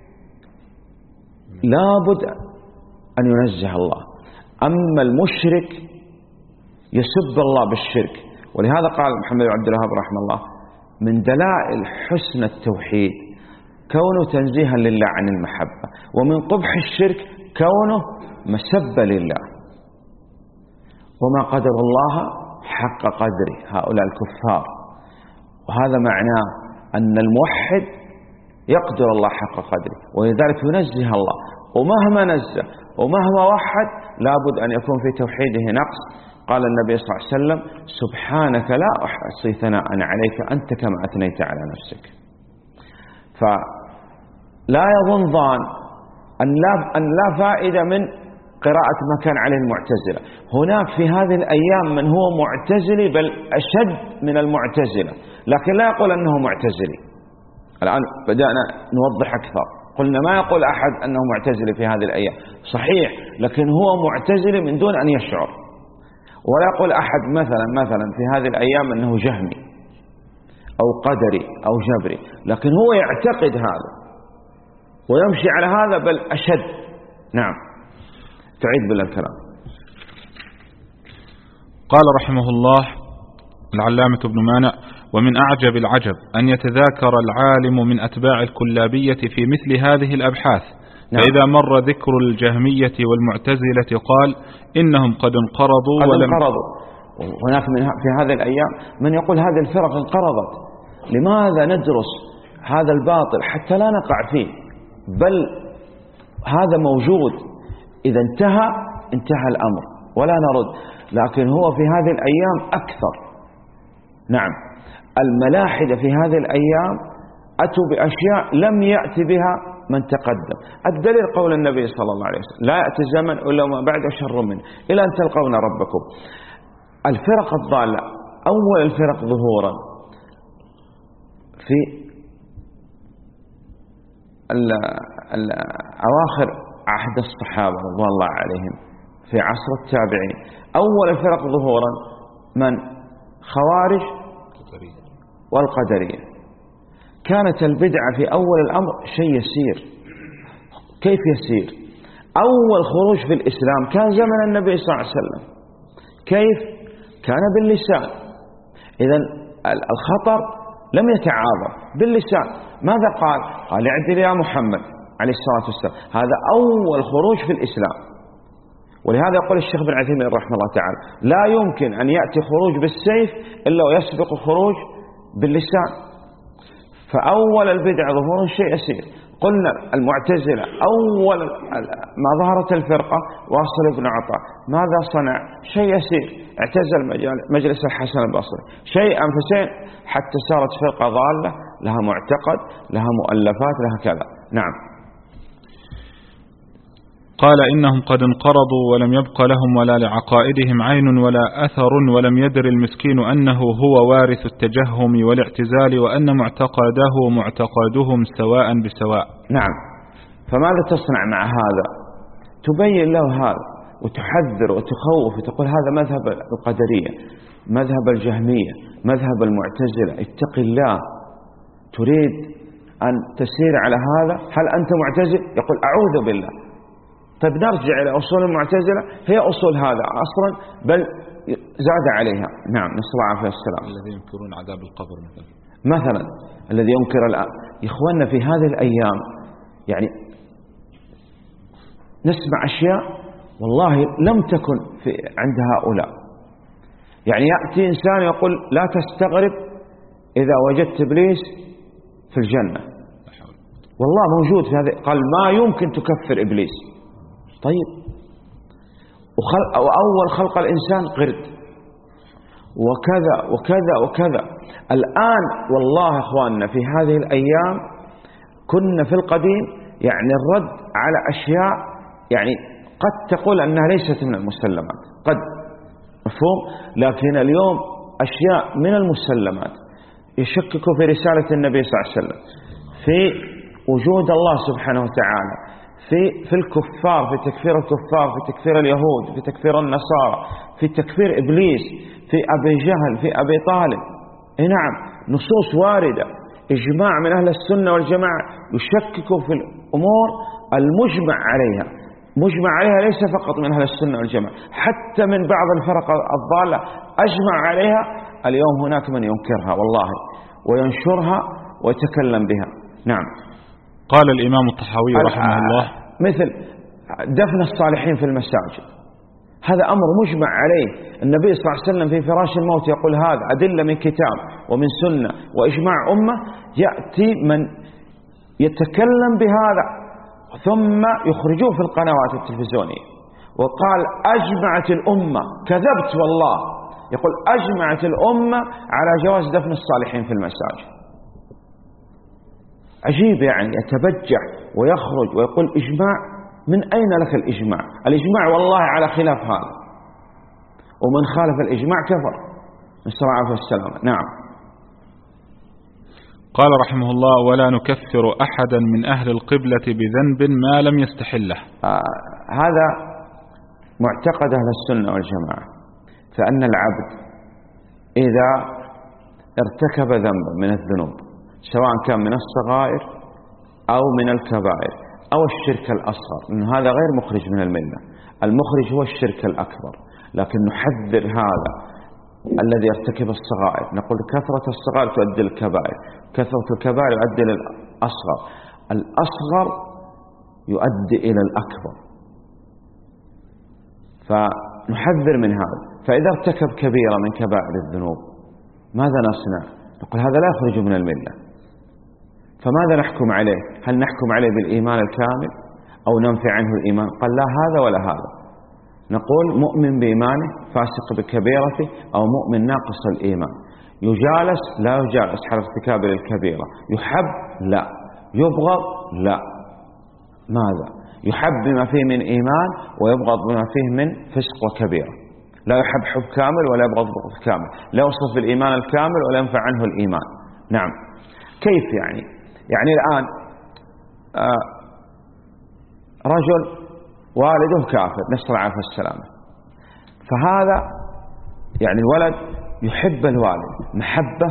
لابد أن ينزه الله، أما المشرك يسب الله بالشرك. ولهذا قال محمد بن عبد الوهاب رحمه الله: من دلائل حسن التوحيد كونه تنزيها لله عن المحبة، ومن قبح الشرك كونه مسبة لله. وما قدر الله حق قدره هؤلاء الكفار. وهذا معناه أن الموحد يقدر الله حق قدره، ولذلك ينزه الله، ومهما نزه ومهما وحد لابد أن يكون في توحيده نقص. قال النبي صلى الله عليه وسلم: سبحانك لا أحصي ثناء عليك أنت كما أثنيت على نفسك. فلا يظن ظان أن لا فائدة من قراءة ما كان عليه المعتزلة. هناك في هذه الأيام من هو معتزلي بل أشد من المعتزلة، لكن لا يقول أنه معتزلي. الآن بدأنا نوضح أكثر. قلنا ما يقول أحد أنه معتزلي في هذه الأيام، صحيح، لكن هو معتزلي من دون أن يشعر. ولا يقول أحد مثلا في هذه الأيام أنه جهمي أو قدري أو جبري، لكن هو يعتقد هذا ويمشي على هذا بل أشد. نعم، تعيد بالله الكلام. قال رحمه الله العلامة ابن مانع: ومن أعجب العجب أن يتذاكر العالم من أتباع الكلابية في مثل هذه الأبحاث. نعم. فإذا مر ذكر الجهمية والمعتزلة قال إنهم قد انقرضوا هناك في هذه الأيام من يقول هذه الفرق انقرضت. لماذا ندرس هذا الباطل حتى لا نقع فيه؟ بل هذا موجود، إذا انتهى الأمر ولا نرد. لكن هو في هذه الأيام أكثر. نعم، الملاحدة في هذه الأيام أتوا بأشياء لم يأتي بها من تقدم. الدليل قول النبي صلى الله عليه وسلم: لا يأتي الزمن إلا ما بعد شر منه إلى أن تلقون ربكم. الفرق الضالة، أول الفرق ظهورا في أواخر عهد الصحابة رضوان الله عليهم في عصر التابعين. أول الفرق ظهورا من؟ خوارج والقدرية. كانت البدعة في أول الأمر شيء يسير. كيف يسير؟ أول خروج في الإسلام كان زمن النبي صلى الله عليه وسلم. كيف؟ كان باللسان. إذن الخطر لم يتعاظم باللسان. ماذا قال؟ قال: اعدل يا محمد عليه الصلاة والسلام. هذا أول خروج في الإسلام. ولهذا يقول الشيخ بن عثيمين رحمه الله تعالى: لا يمكن أن يأتي خروج بالسيف إلا ويسبق خروج باللسان. فأول البدع ظهور شيء يسير. قلنا المعتزلة أول ما ظهرت الفرقة واصل ابن عطاء ماذا صنع؟ شيء يسير، اعتزل مجلس الحسن البصري شيئا فشيئا حتى صارت فرقة ضالة لها معتقد، لها مؤلفات، لها كذا. نعم. قال: إنهم قد انقرضوا ولم يبق لهم ولا لعقائدهم عين ولا أثر، ولم يدر المسكين أنه هو وارث التجهم والاعتزال، وأن معتقده ومعتقدهم سواء بسواء. نعم. فماذا تصنع مع هذا؟ تبين له هذا وتحذر وتخوف وتقول هذا مذهب القدرية، مذهب الجهمية، مذهب المعتزلة، اتق الله. تريد أن تسير على هذا؟ هل أنت معتزل؟ يقول أعوذ بالله. طيب نرجع إلى أصول المعتزلة، هي أصول هذا أصلا بل زاد عليها. نعم، نسأل الله العافية والسلام. الذي ينكرون عذاب القبر مثلا الذي ينكر الآن. إخواننا في هذه الأيام يعني نسمع أشياء والله لم تكن عند هؤلاء. يعني يأتي إنسان يقول لا تستغرب إذا وجدت إبليس في الجنة. والله موجود في هذا. قال ما يمكن تكفر إبليس. طيب، وأول خلق الإنسان قرد وكذا وكذا وكذا. الآن والله أخواننا في هذه الأيام كنا في القديم يعني الرد على أشياء يعني قد تقول أنها ليست من المسلمات، قد مفهوم، لكن اليوم أشياء من المسلمات يشككوا في رسالة النبي صلى الله عليه وسلم، في وجود الله سبحانه وتعالى، في الكفار، في تكفير الكفار، في تكفير اليهود، في تكفير النصارى، في تكفير إبليس، في أبي جهل، في أبي طالب. نعم، نصوص واردة، إجماع من أهل السنة والجماعة يشككوا في الأمور المجمع عليها. مجمع عليها ليس فقط من أهل السنة والجماعة، حتى من بعض الفرق الضالة أجمع عليها. اليوم هناك من ينكرها والله وينشرها ويتكلم بها. نعم. قال الإمام الطحاوي رحمه الله: مثل دفن الصالحين في المساجد، هذا أمر مجمع عليه. النبي صلى الله عليه وسلم في فراش الموت يقول هذا أدلة من كتاب ومن سنة وإجماع أمة. يأتي من يتكلم بهذا ثم يخرجوه في القنوات التلفزيونية وقال أجمعت الأمة، كذبت والله، يقول أجمعت الأمة على جواز دفن الصالحين في المساجد. عجيب يعني، يتبجح ويخرج ويقول إجماع. من أين لك الإجماع؟ الإجماع والله على خلاف هذا، ومن خالف الإجماع كفر، نسأل الله العافية والسلامة. نعم. قال رحمه الله: ولا نكفر أحدا من أهل القبلة بذنب ما لم يستحله. هذا معتقد أهل السنة والجماعة، فأن العبد إذا ارتكب ذنبا من الذنوب سواء كان من الصغائر أو من الكبائر أو الشرك الأصغر، لأن هذا غير مخرج من الملة. المخرج هو الشرك الأكبر، لكن نحذر هذا الذي يرتكب الصغائر، نقول كثرة الصغائر تؤدي للكبائر، كثرة الكبائر يؤدي للأصغر، الأصغر يؤدي إلى الأكبر، فنحذر من هذا. فإذا ارتكب كبيرة من كبائر الذنوب ماذا نصنع؟ نقول هذا لا يخرج من الملة. فماذا نحكم عليه؟ هل نحكم عليه بالإيمان الكامل أو ننفي عنه الإيمان؟ قال لا هذا ولا هذا. نقول مؤمن بإيمانه، فاسق بكبيرته، أو مؤمن ناقص الإيمان. يجالس لا يجالس على ارتكاب الكبيرة، يحب لا، يبغض لا. ماذا؟ يحب بما فيه من إيمان ويبغض بما فيه من فسق وكبيرة. لا يحب حب كامل ولا يبغض بغض كامل، لا يوصف بالإيمان الكامل ولا ينفع عنه الإيمان. نعم. كيف يعني الآن رجل والده كافر، نسأل الله العافية والسلامة، فهذا يعني الولد يحب الوالد محبة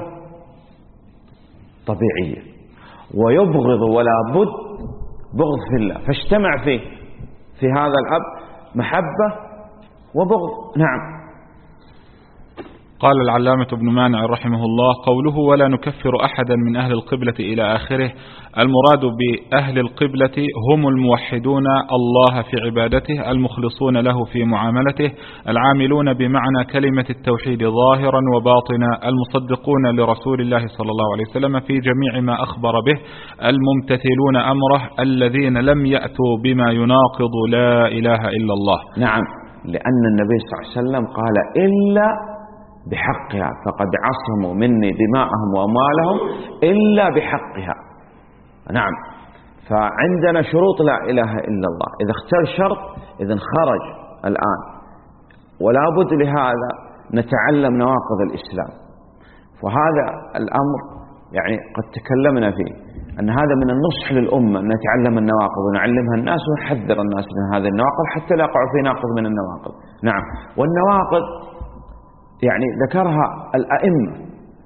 طبيعية ويبغض ولا بد بغض في الله، فاجتمع فيه في هذا الأب محبة وبغض. نعم. قال العلامة ابن مانع رحمه الله: قوله ولا نكفر أحدا من أهل القبلة إلى آخره، المراد بأهل القبلة هم الموحدون الله في عبادته، المخلصون له في معاملته، العاملون بمعنى كلمة التوحيد ظاهرا وباطنا، المصدقون لرسول الله صلى الله عليه وسلم في جميع ما أخبر به، الممتثلون أمره، الذين لم يأتوا بما يناقض لا إله إلا الله. نعم، لأن النبي صلى الله عليه وسلم قال إلا بحقها، فقد عصموا مني دماءهم وأموالهم إلا بحقها. نعم. فعندنا شروط لا إله إلا الله، إذا اختل شرط إذن خرج الآن، ولا بد لهذا نتعلم نواقض الإسلام. وهذا الأمر يعني قد تكلمنا فيه، أن هذا من النصح للأمة أن نتعلم النواقض ونعلمها الناس ونحذر الناس من هذه النواقض حتى لا يقعوا في ناقض من النواقض. نعم. والنواقض يعني ذكرها الأئمة،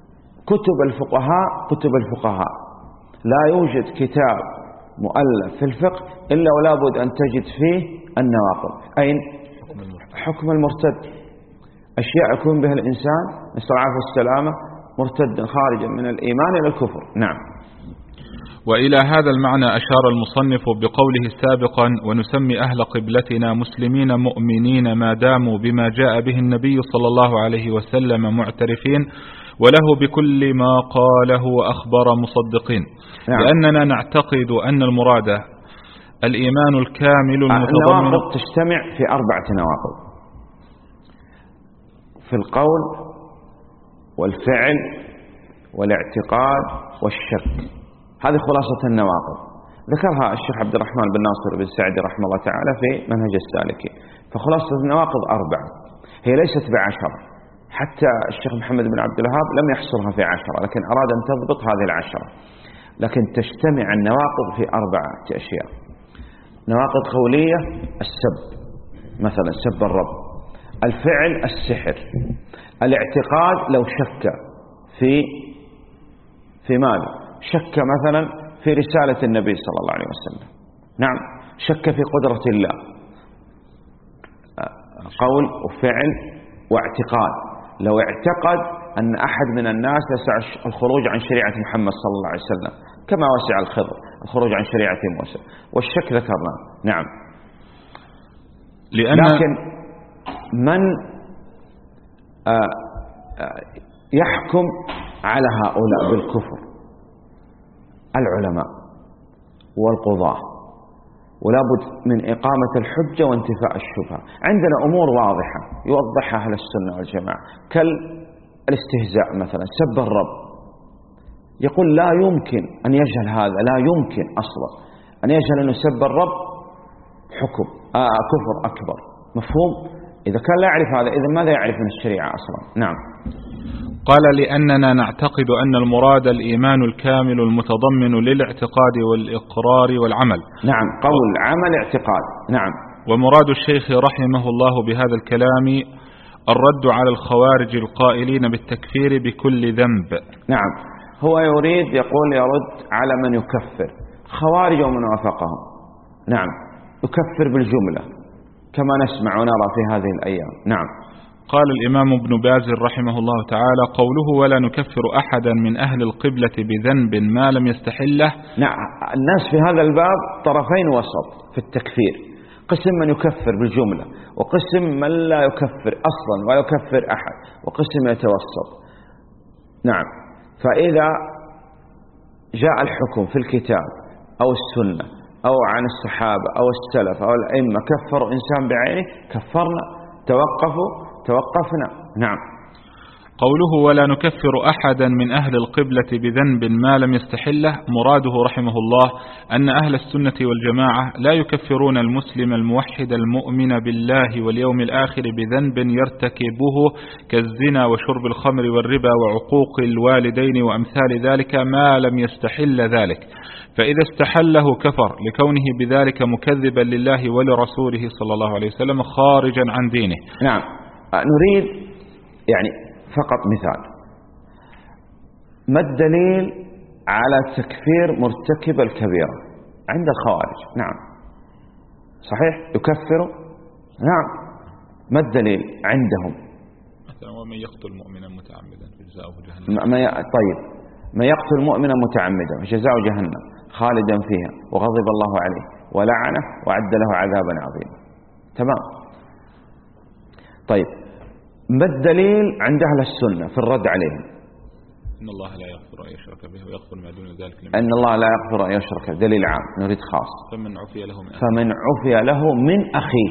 كتب الفقهاء لا يوجد كتاب مؤلف في الفقه إلا ولا بد أن تجد فيه النواقض. أين؟ حكم المرتد، أشياء يكون بها الإنسان نسأل الله العافية والسلامة مرتدا خارجا من الإيمان إلى الكفر. نعم. وإلى هذا المعنى أشار المصنف بقوله سابقا: ونسمي أهل قبلتنا مسلمين مؤمنين ما داموا بما جاء به النبي صلى الله عليه وسلم معترفين وله بكل ما قاله وأخبر مصدقين. نعم. لأننا نعتقد أن المراد الإيمان الكامل المتضمن. النواقض تجتمع في 4 نواقض: في القول والفعل والاعتقاد والشك. هذه خلاصة النواقض، ذكرها الشيخ عبد الرحمن بن ناصر بن سعدي رحمه الله تعالى في منهج السالكي. فخلاصة النواقض 4، هي ليست ب10، حتى الشيخ محمد بن عبد الوهاب لم يحصرها في 10، لكن أراد أن تضبط هذه 10. لكن تجتمع النواقض في 4 أشياء: نواقض قولية السب، مثلا سب الرب، الفعل السحر، الاعتقاد لو شك في ماذا؟ شك مثلا في رسالة النبي صلى الله عليه وسلم. نعم. شك في قدرة الله، قول وفعل واعتقاد. لو اعتقد أن أحد من الناس يسع الخروج عن شريعة محمد صلى الله عليه وسلم كما وسع الخضر الخروج عن شريعة موسى، والشك ذكرناه. نعم. لكن من يحكم على هؤلاء بالكفر؟ العلماء والقضاة، ولا بد من إقامة الحجة وانتفاء الشبهة. عندنا أمور واضحة يوضحها أهل السنة والجماعة، كالاستهزاء مثلا، سب الرب، يقول لا يمكن أن يجهل هذا، لا يمكن أصلا أن يجهل أن يسب الرب حكم كفر أكبر. مفهوم؟ إذا كان لا يعرف هذا، إذا ماذا يعرف من الشريعة أصلا؟ نعم. قال لأننا نعتقد أن المراد الإيمان الكامل المتضمن للاعتقاد والإقرار والعمل. نعم، قول عمل اعتقاد. نعم. ومراد الشيخ رحمه الله بهذا الكلام الرد على الخوارج القائلين بالتكفير بكل ذنب. نعم، هو يريد يقول يرد على من يكفر، خوارج ومن وافقهم. نعم، يكفر بالجملة كما نسمع ونرى في هذه الأيام. نعم. قال الإمام ابن باز رحمه الله تعالى: قوله ولا نكفر أحدا من أهل القبلة بذنب ما لم يستحله. نعم، الناس في هذا الباب طرفين وسط في التكفير، قسم من يكفر بالجملة، وقسم من لا يكفر أصلا ولا يكفر أحد، وقسم يتوسط. نعم، فإذا جاء الحكم في الكتاب أو السنة أو عن الصحابة أو السلف أو الأئمة كفروا إنسان بعينه، كفرنا، توقفنا. نعم. قوله ولا نكفر أحدا من أهل القبلة بذنب ما لم يستحله، مراده رحمه الله أن أهل السنة والجماعة لا يكفرون المسلم الموحد المؤمن بالله واليوم الآخر بذنب يرتكبه كالزنا وشرب الخمر والربا وعقوق الوالدين وأمثال ذلك ما لم يستحل ذلك، فإذا استحله كفر لكونه بذلك مكذبا لله ولرسوله صلى الله عليه وسلم خارجا عن دينه. نعم، نريد يعني فقط مثال، ما الدليل على تكفير مرتكب الكبيرة عند الخوارج؟ نعم، صحيح يكفر. نعم، ما الدليل عندهم؟ مثلا ومن يقتل مؤمنا متعمدا فجزاؤه جهنم. طيب، من يقتل مؤمنا متعمدا فجزاؤه جهنم خالدا فيها وغضب الله عليه ولعنه وعد له عذابا عظيما. تمام. طيب، ما الدليل عند أهل السنة في الرد عليهم؟ إن الله لا يغفر أن يشرك به ويغفر ما دون ذلك. إن الله لا يغفر أن يشرك، دليل عام، نريد خاص. فمن عفي له من أخيه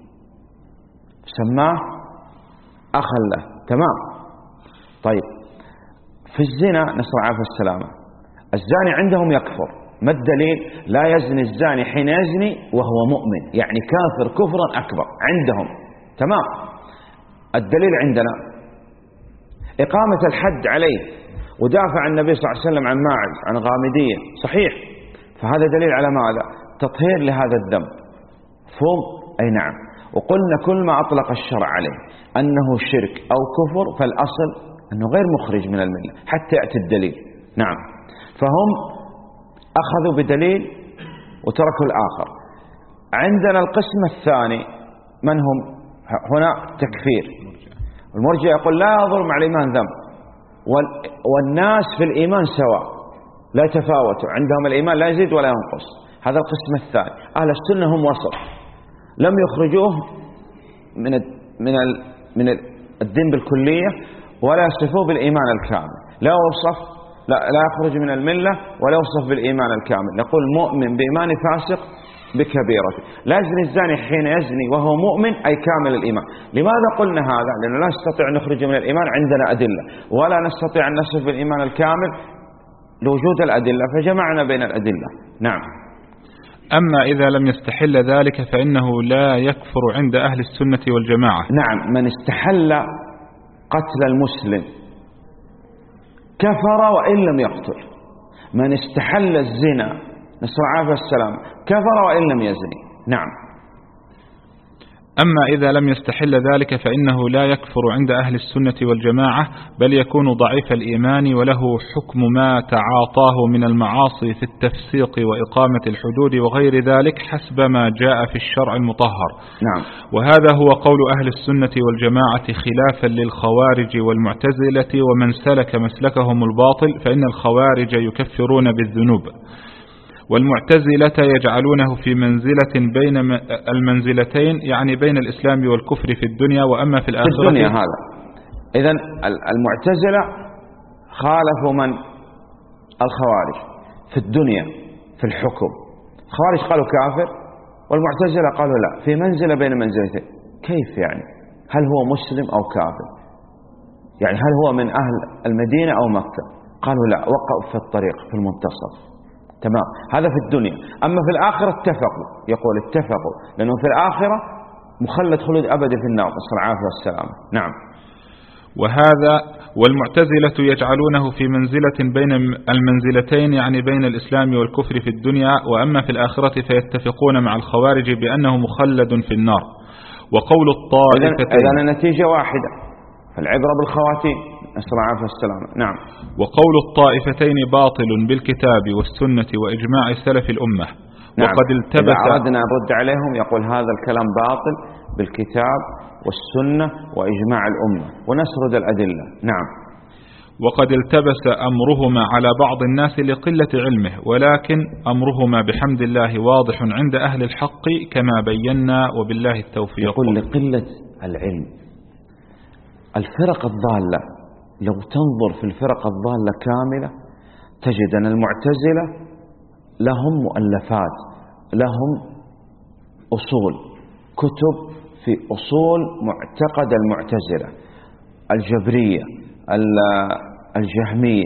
سماه أخا له. تمام. طيب، في الزنا نسأل الله السلامة، الزاني عندهم يكفر، ما الدليل؟ لا يزني الزاني حين يزني وهو مؤمن، يعني كافر كفرا أكبر عندهم. تمام. الدليل عندنا إقامة الحد عليه، ودافع النبي صلى الله عليه وسلم عن ماعز عن غامدية، صحيح، فهذا دليل على ماذا؟ تطهير لهذا الذنب. فهم؟ أي نعم. وقلنا كل ما أطلق الشرع عليه أنه شرك أو كفر فالأصل أنه غير مخرج من الملة حتى يأتي الدليل. نعم، فهم أخذوا بدليل وتركوا الآخر. عندنا القسم الثاني من هم؟ هنا تكفير. المرجئة يقول لا يضر مع الإيمان ذنب، والناس في الإيمان سواء لا يتفاوتوا، عندهم الإيمان لا يزيد ولا ينقص. هذا القسم الثاني. أهل السنة هم وسط، لم يخرجوه من الدين بالكلية ولا يصفوه بالإيمان الكامل، لا يخرج من الملة ولا يوصف بالإيمان الكامل. نقول مؤمن بإيمان فاسق بكبيرته. لا يزني الزاني حين يزني وهو مؤمن أي كامل الإيمان. لماذا قلنا هذا؟ لأنه لا نستطيع أن نخرج من الإيمان، عندنا أدلة، ولا نستطيع أن نصف بالإيمان الكامل لوجود الأدلة، فجمعنا بين الأدلة. نعم. أما إذا لم يستحل ذلك فإنه لا يكفر عند أهل السنة والجماعة. نعم، من استحل قتل المسلم كفر وإن لم يقتل. من استحل الزنا نسأل الله العافية والسلام كفر وإن لم يزني. نعم. أما إذا لم يستحل ذلك فإنه لا يكفر عند أهل السنة والجماعة، بل يكون ضعيف الإيمان وله حكم ما تعاطاه من المعاصي في التفسيق وإقامة الحدود وغير ذلك حسب ما جاء في الشرع المطهر. نعم. وهذا هو قول أهل السنة والجماعة خلافا للخوارج والمعتزلة ومن سلك مسلكهم الباطل، فإن الخوارج يكفرون بالذنوب. والمعتزلة يجعلونه في منزلة بين المنزلتين، يعني بين الإسلام والكفر في الدنيا، وأما في الآخرة في الدنيا. هذا إذن المعتزلة خالفوا من الخوارج في الدنيا في الحكم. الخوارج قالوا كافر، والمعتزلة قالوا لا، في منزلة بين منزلتين. كيف يعني؟ هل هو مسلم أو كافر؟ يعني هل هو من أهل المدينة أو مكة؟ قالوا لا، وقعوا في الطريق في المنتصف. تمام، هذا في الدنيا. أما في الآخرة اتفقوا، يقول اتفقوا، لأنه في الآخرة مخلد خلود أبدي في النار، نسأل العافية والسلامة. نعم. والمعتزلة يجعلونه في منزلة بين المنزلتين، يعني بين الإسلام والكفر في الدنيا، وأما في الآخرة فيتفقون مع الخوارج بأنه مخلد في النار. وقول الطائفتين، إذن النتيجة واحدة، فالعبرة بالخواتيم، نسأل العافية والسلامة. نعم. وقول الطائفتين باطل بالكتاب والسنة وإجماع سلف الأمة. نعم. وقد التبس، إذا أردنا أن نرد عليهم يقول هذا الكلام باطل بالكتاب والسنة وإجماع الأمة، ونسرد الأدلة. نعم. وقد التبس أمرهما على بعض الناس لقلة علمه، ولكن أمرهما بحمد الله واضح عند أهل الحق كما بينا، وبالله التوفيق. يقول لقلة العلم. الفرق الضالة، لو تنظر في الفرق الضالة كاملة تجد أن المعتزلة لهم مؤلفات، لهم أصول، كتب في أصول معتقد المعتزلة، الجبرية، الجهمية.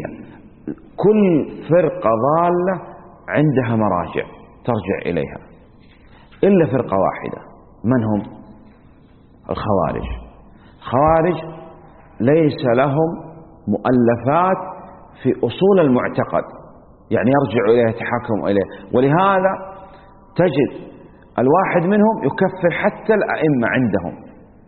كل فرقة ضالة عندها مراجع ترجع إليها، إلا فرقة واحدة. من هم؟ الخوارج. خوارج ليس لهم مؤلفات في أصول المعتقد، يعني يرجع إليه يتحكم إليه، ولهذا تجد الواحد منهم يكفر حتى الأئمة عندهم،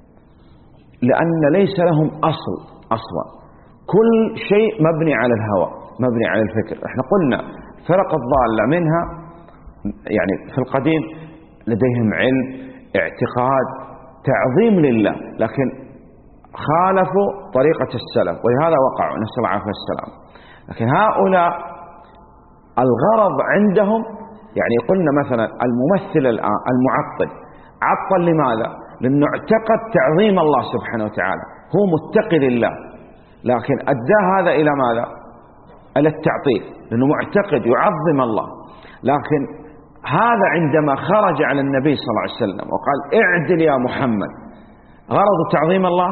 لأن ليس لهم أصلا. كل شيء مبني على الهوى، مبني على الفكر. احنا قلنا فرق الضالة منها يعني في القديم لديهم علم، اعتقاد، تعظيم لله، لكن خالفوا طريقة السلف، ولهذا وقعوا، نسأل العافية والسلام. لكن هؤلاء الغرض عندهم، يعني قلنا مثلا الممثل الآن المعطل، عطل لماذا؟ لأنه اعتقد تعظيم الله سبحانه وتعالى، هو متقي لله، لكن أدى هذا إلى ماذا؟ إلى التعطيل، لأنه معتقد يعظم الله. لكن هذا عندما خرج على النبي صلى الله عليه وسلم وقال اعدل يا محمد، غرض تعظيم الله؟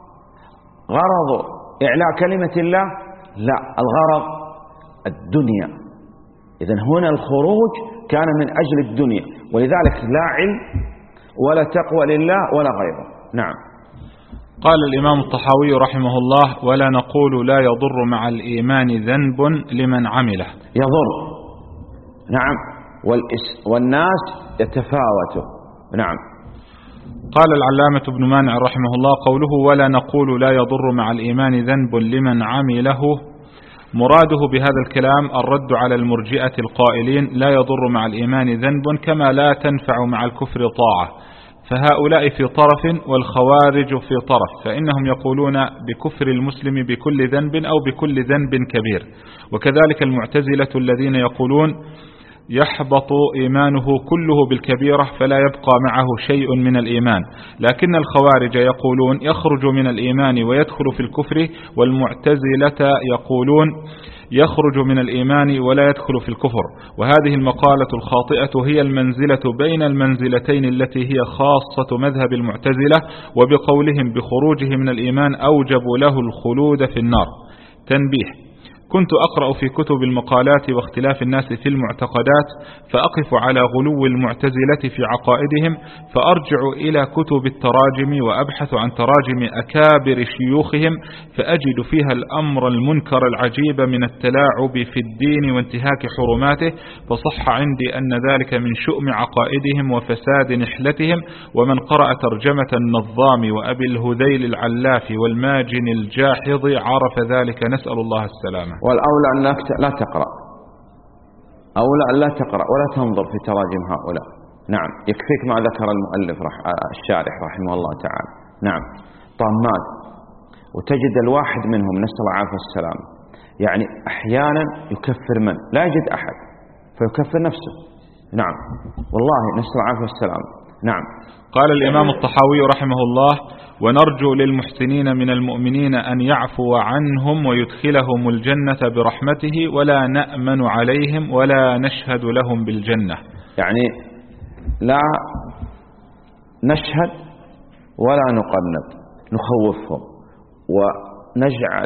غرض إعلاء كلمة الله؟ لا، الغرض الدنيا. إذن هنا الخروج كان من أجل الدنيا، ولذلك لا علم ولا تقوى لله ولا غيره. نعم. قال الإمام الطحاوي رحمه الله: ولا نقول لا يضر مع الإيمان ذنب لمن عمله. يضر، نعم، والناس يتفاوتوا. نعم. قال العلامة ابن مانع رحمه الله: قوله ولا نقول لا يضر مع الإيمان ذنب لمن عمله، مراده بهذا الكلام الرد على المرجئة القائلين لا يضر مع الإيمان ذنب كما لا تنفع مع الكفر طاعة، فهؤلاء في طرف والخوارج في طرف، فإنهم يقولون بكفر المسلم بكل ذنب أو بكل ذنب كبير. وكذلك المعتزلة الذين يقولون يحبط إيمانه كله بالكبيرة فلا يبقى معه شيء من الإيمان، لكن الخوارج يقولون يخرج من الإيمان ويدخل في الكفر، والمعتزلة يقولون يخرج من الإيمان ولا يدخل في الكفر. وهذه المقالة الخاطئة هي المنزلة بين المنزلتين التي هي خاصة مذهب المعتزلة، وبقولهم بخروجه من الإيمان أوجبوا له الخلود في النار. تنبيه: كنت أقرأ في كتب المقالات واختلاف الناس في المعتقدات، فأقف على غلو المعتزلة في عقائدهم، فأرجع إلى كتب التراجم وأبحث عن تراجم أكابر شيوخهم، فأجد فيها الأمر المنكر العجيب من التلاعب في الدين وانتهاك حرماته، فصح عندي أن ذلك من شؤم عقائدهم وفساد نحلتهم. ومن قرأ ترجمة النظام وأبي الهذيل العلاف والماجن الجاحظ عرف ذلك، نسأل الله السلامة. والأولى أن لا تقرأ، أولى أن لا تقرأ ولا تنظر في تراجم هؤلاء. نعم، يكفيك ما ذكر المؤلف الشارح رحمه الله تعالى. نعم، طامات، وتجد الواحد منهم نسأل العافية والسلام يعني أحيانا يكفر من لا يجد أحد، فيكفر نفسه. نعم والله نسأل العافية والسلام. نعم. قال الإمام الطحاوي رحمه الله: ونرجو للمحسنين من المؤمنين أن يعفو عنهم ويدخلهم الجنة برحمته ولا نأمن عليهم ولا نشهد لهم بالجنة. يعني لا نشهد ولا نقنط، نخوفهم ونجعل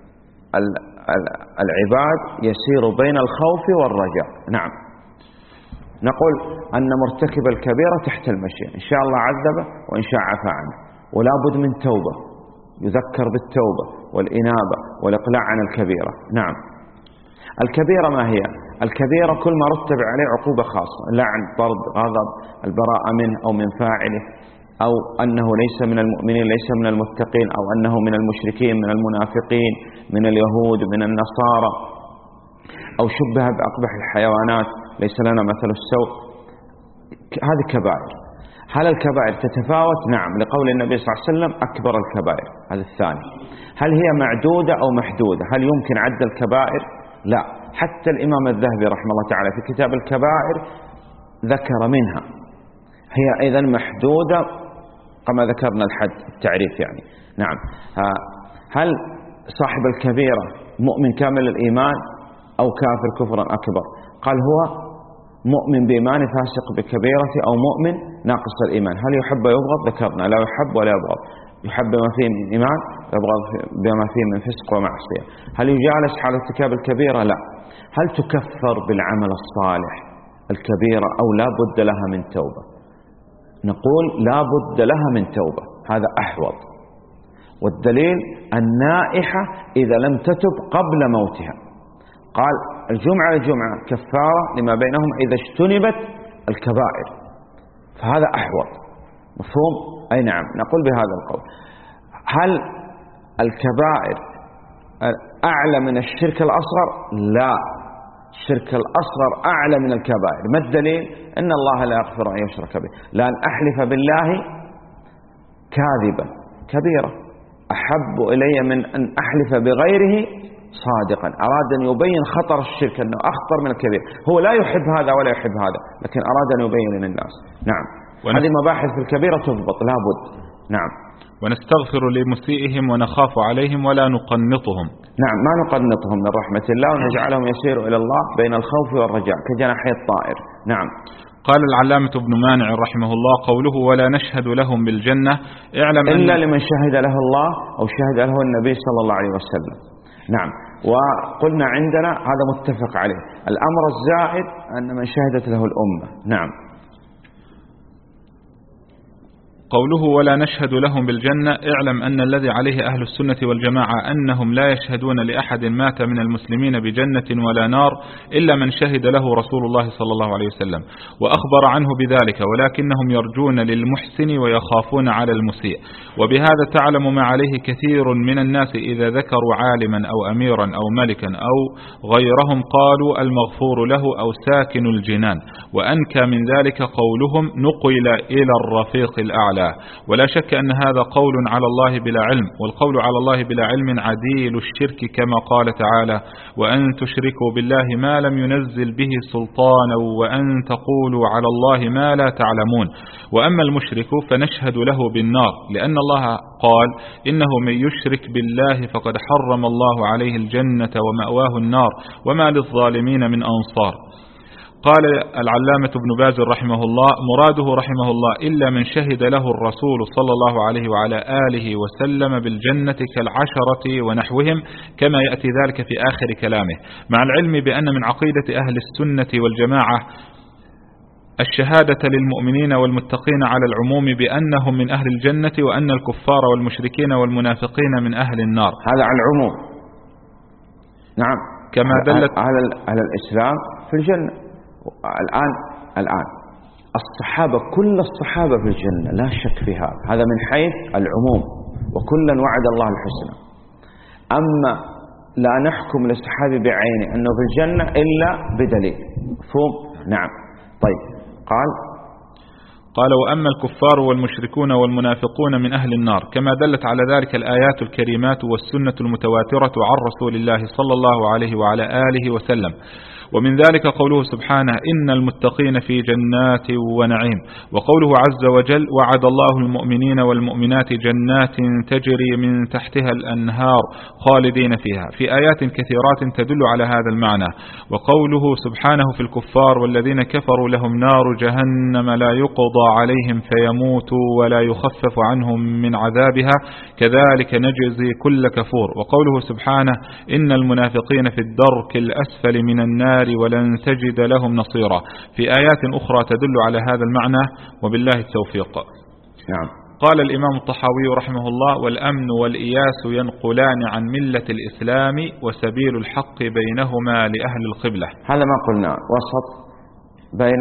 العباد يسير بين الخوف والرجاء. نعم. نقول أن مرتكب الكبيرة تحت المشيئة، إن شاء الله عذبه وإن شاء عفى عنه، ولا بد من توبة، يذكر بالتوبة والإنابة والإقلاع عن الكبيرة. نعم. الكبيرة ما هي؟ الكبيرة كل ما رتب عليه عقوبة خاصة، لعن، طرد، غضب، البراءة منه أو من فاعله، أو أنه ليس من المؤمنين، ليس من المتقين، أو أنه من المشركين، من المنافقين، من اليهود، من النصارى، أو شبه بأقبح الحيوانات، ليس لنا مثل السوء. هذه كبائر. هل الكبائر تتفاوت؟ نعم، لقول النبي صلى الله عليه وسلم: أكبر الكبائر. هذا الثاني. هل هي معدودة أو محدودة؟ هل يمكن عد الكبائر؟ لا. حتى الإمام الذهبي رحمه الله تعالى في كتاب الكبائر ذكر منها. هي إذن محدودة كما ذكرنا الحد، التعريف يعني. نعم. هل صاحب الكبيرة مؤمن كامل الإيمان أو كافر كفرا أكبر؟ قال: هو مؤمن بإيمان فاسق بكبيرة، أو مؤمن ناقص الإيمان. هل يحب ويبغض؟ ذكرنا لا يحب ولا يبغض. يحب ما فيه من إيمان ويبغض بما فيه من فسق ومعصية. هل يجالس حال ارتكاب الكبيرة؟ لا. هل تكفر بالعمل الصالح الكبيرة أو لا بد لها من توبة؟ نقول لا بد لها من توبة، هذا أحوط. والدليل النائحة إذا لم تتب قبل موتها، قال: الجمعة الجمعة كفارة لما بينهم إذا اجتنبت الكبائر، فهذا أحوط. مفهوم؟ أي نعم. نقول بهذا القول: هل الكبائر أعلى من الشرك الأصغر؟ لا، الشرك الأصغر أعلى من الكبائر. ما الدليل؟ إن الله لا يغفر أن يشرك به، لأن أحلف بالله كاذبا كبيرة أحب إلي من أن أحلف بغيره صادقا. أراد أن يبين خطر الشرك أنه أخطر من الكبير. هو لا يحب هذا ولا يحب هذا، لكن أراد أن يبين للناس. نعم. هذه مباحث في الكبيرة تضبط لا بد. نعم. ونستغفر لمسيئهم ونخاف عليهم ولا نقنطهم. نعم، ما نقنطهم من رحمة الله، ونجعلهم يسيروا إلى الله بين الخوف والرجاء كجناحي الطائر. نعم. قال العلامة ابن مانع رحمه الله: قوله ولا نشهد لهم بالجنة، اعلم إلا لمن شهد له الله أو شهد له النبي صلى الله عليه وسلم. نعم. وقلنا عندنا هذا متفق عليه. الأمر الزائد أن من شهدت له الأمة. نعم. قوله ولا نشهد لهم بالجنة، اعلم أن الذي عليه أهل السنة والجماعة أنهم لا يشهدون لأحد مات من المسلمين بجنة ولا نار إلا من شهد له رسول الله صلى الله عليه وسلم وأخبر عنه بذلك، ولكنهم يرجون للمحسن ويخافون على المسيء. وبهذا تعلم ما عليه كثير من الناس إذا ذكروا عالما أو أميرا أو ملكا أو غيرهم قالوا المغفور له أو ساكن الجنان. وأنكى من ذلك قولهم نقل إلى الرفيق الأعلى. ولا شك أن هذا قول على الله بلا علم، والقول على الله بلا علم عديل الشرك، كما قال تعالى: وأن تشركوا بالله ما لم ينزل به سلطانا وأن تقولوا على الله ما لا تعلمون. وأما المشرك فنشهد له بالنار، لأن الله قال: إنه من يشرك بالله فقد حرم الله عليه الجنة ومأواه النار وما للظالمين من أنصار. قال العلامة ابن باز رحمه الله: مراده رحمه الله إلا من شهد له الرسول صلى الله عليه وعلى آله وسلم بالجنة كالعشرة ونحوهم، كما يأتي ذلك في آخر كلامه، مع العلم بأن من عقيدة أهل السنة والجماعة الشهادة للمؤمنين والمتقين على العموم بأنهم من أهل الجنة، وأن الكفار والمشركين والمنافقين من أهل النار. هذا على العموم. نعم. كما دلت على الإسلام في الجنة. الآن الصحابة كل الصحابة في الجنة لا شك في هذا من حيث العموم، وكلا وعد الله الحسنى. أما لا نحكم للصحابي بعينه أنه في الجنة إلا بدليل. مفهوم؟ نعم. طيب. قال: وأما الكفار والمشركون والمنافقون من أهل النار، كما دلت على ذلك الآيات الكريمات والسنة المتواترة عن رسول الله صلى الله عليه وعلى آله وسلم. ومن ذلك قوله سبحانه إن المتقين في جنات ونعيم، وقوله عز وجل وعد الله المؤمنين والمؤمنات جنات تجري من تحتها الأنهار خالدين فيها، في آيات كثيرات تدل على هذا المعنى. وقوله سبحانه في الكفار والذين كفروا لهم نار جهنم لا يقضى عليهم فيموتوا ولا يخفف عنهم من عذابها كذلك نجزي كل كفور. وقوله سبحانه إن المنافقين في الدرك الأسفل من النار ولن تجد لهم نصيرا، في آيات أخرى تدل على هذا المعنى، وبالله التوفيق. نعم. قال الإمام الطحاوي رحمه الله والأمن والإياس ينقلان عن ملة الإسلام وسبيل الحق بينهما لأهل القبلة. هذا ما قلنا وسط بين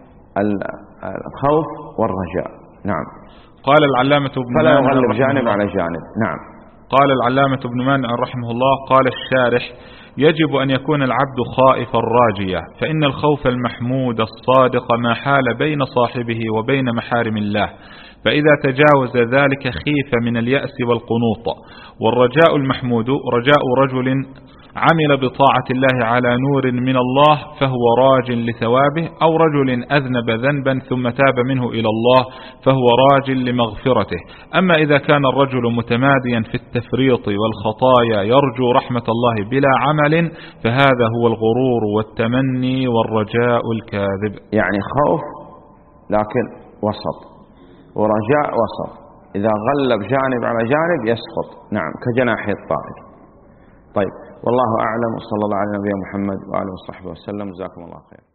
الخوف والرجاء. نعم. قال العلامة ابن فلا يغلب جانب على جانب. نعم. قال العلامة ابن مانع رحمه الله قال الشارح يجب أن يكون العبد خائفا راجيا، فإن الخوف المحمود الصادق ما حال بين صاحبه وبين محارم الله، فإذا تجاوز ذلك خيف من اليأس والقنوط. والرجاء المحمود رجاء رجل عمل بطاعة الله على نور من الله فهو راج لثوابه، أو رجل أذنب ذنبا ثم تاب منه إلى الله فهو راج لمغفرته. أما إذا كان الرجل متماديا في التفريط والخطايا يرجو رحمة الله بلا عمل فهذا هو الغرور والتمني والرجاء الكاذب. يعني خوف لكن وسط، ورجاء وسط، إذا غلب جانب على جانب يسقط. نعم، كجناح الطائر. طيب، والله أعلم، وصلى الله على نبينا محمد وآله وصحبه وسلم. جزاكم الله خير.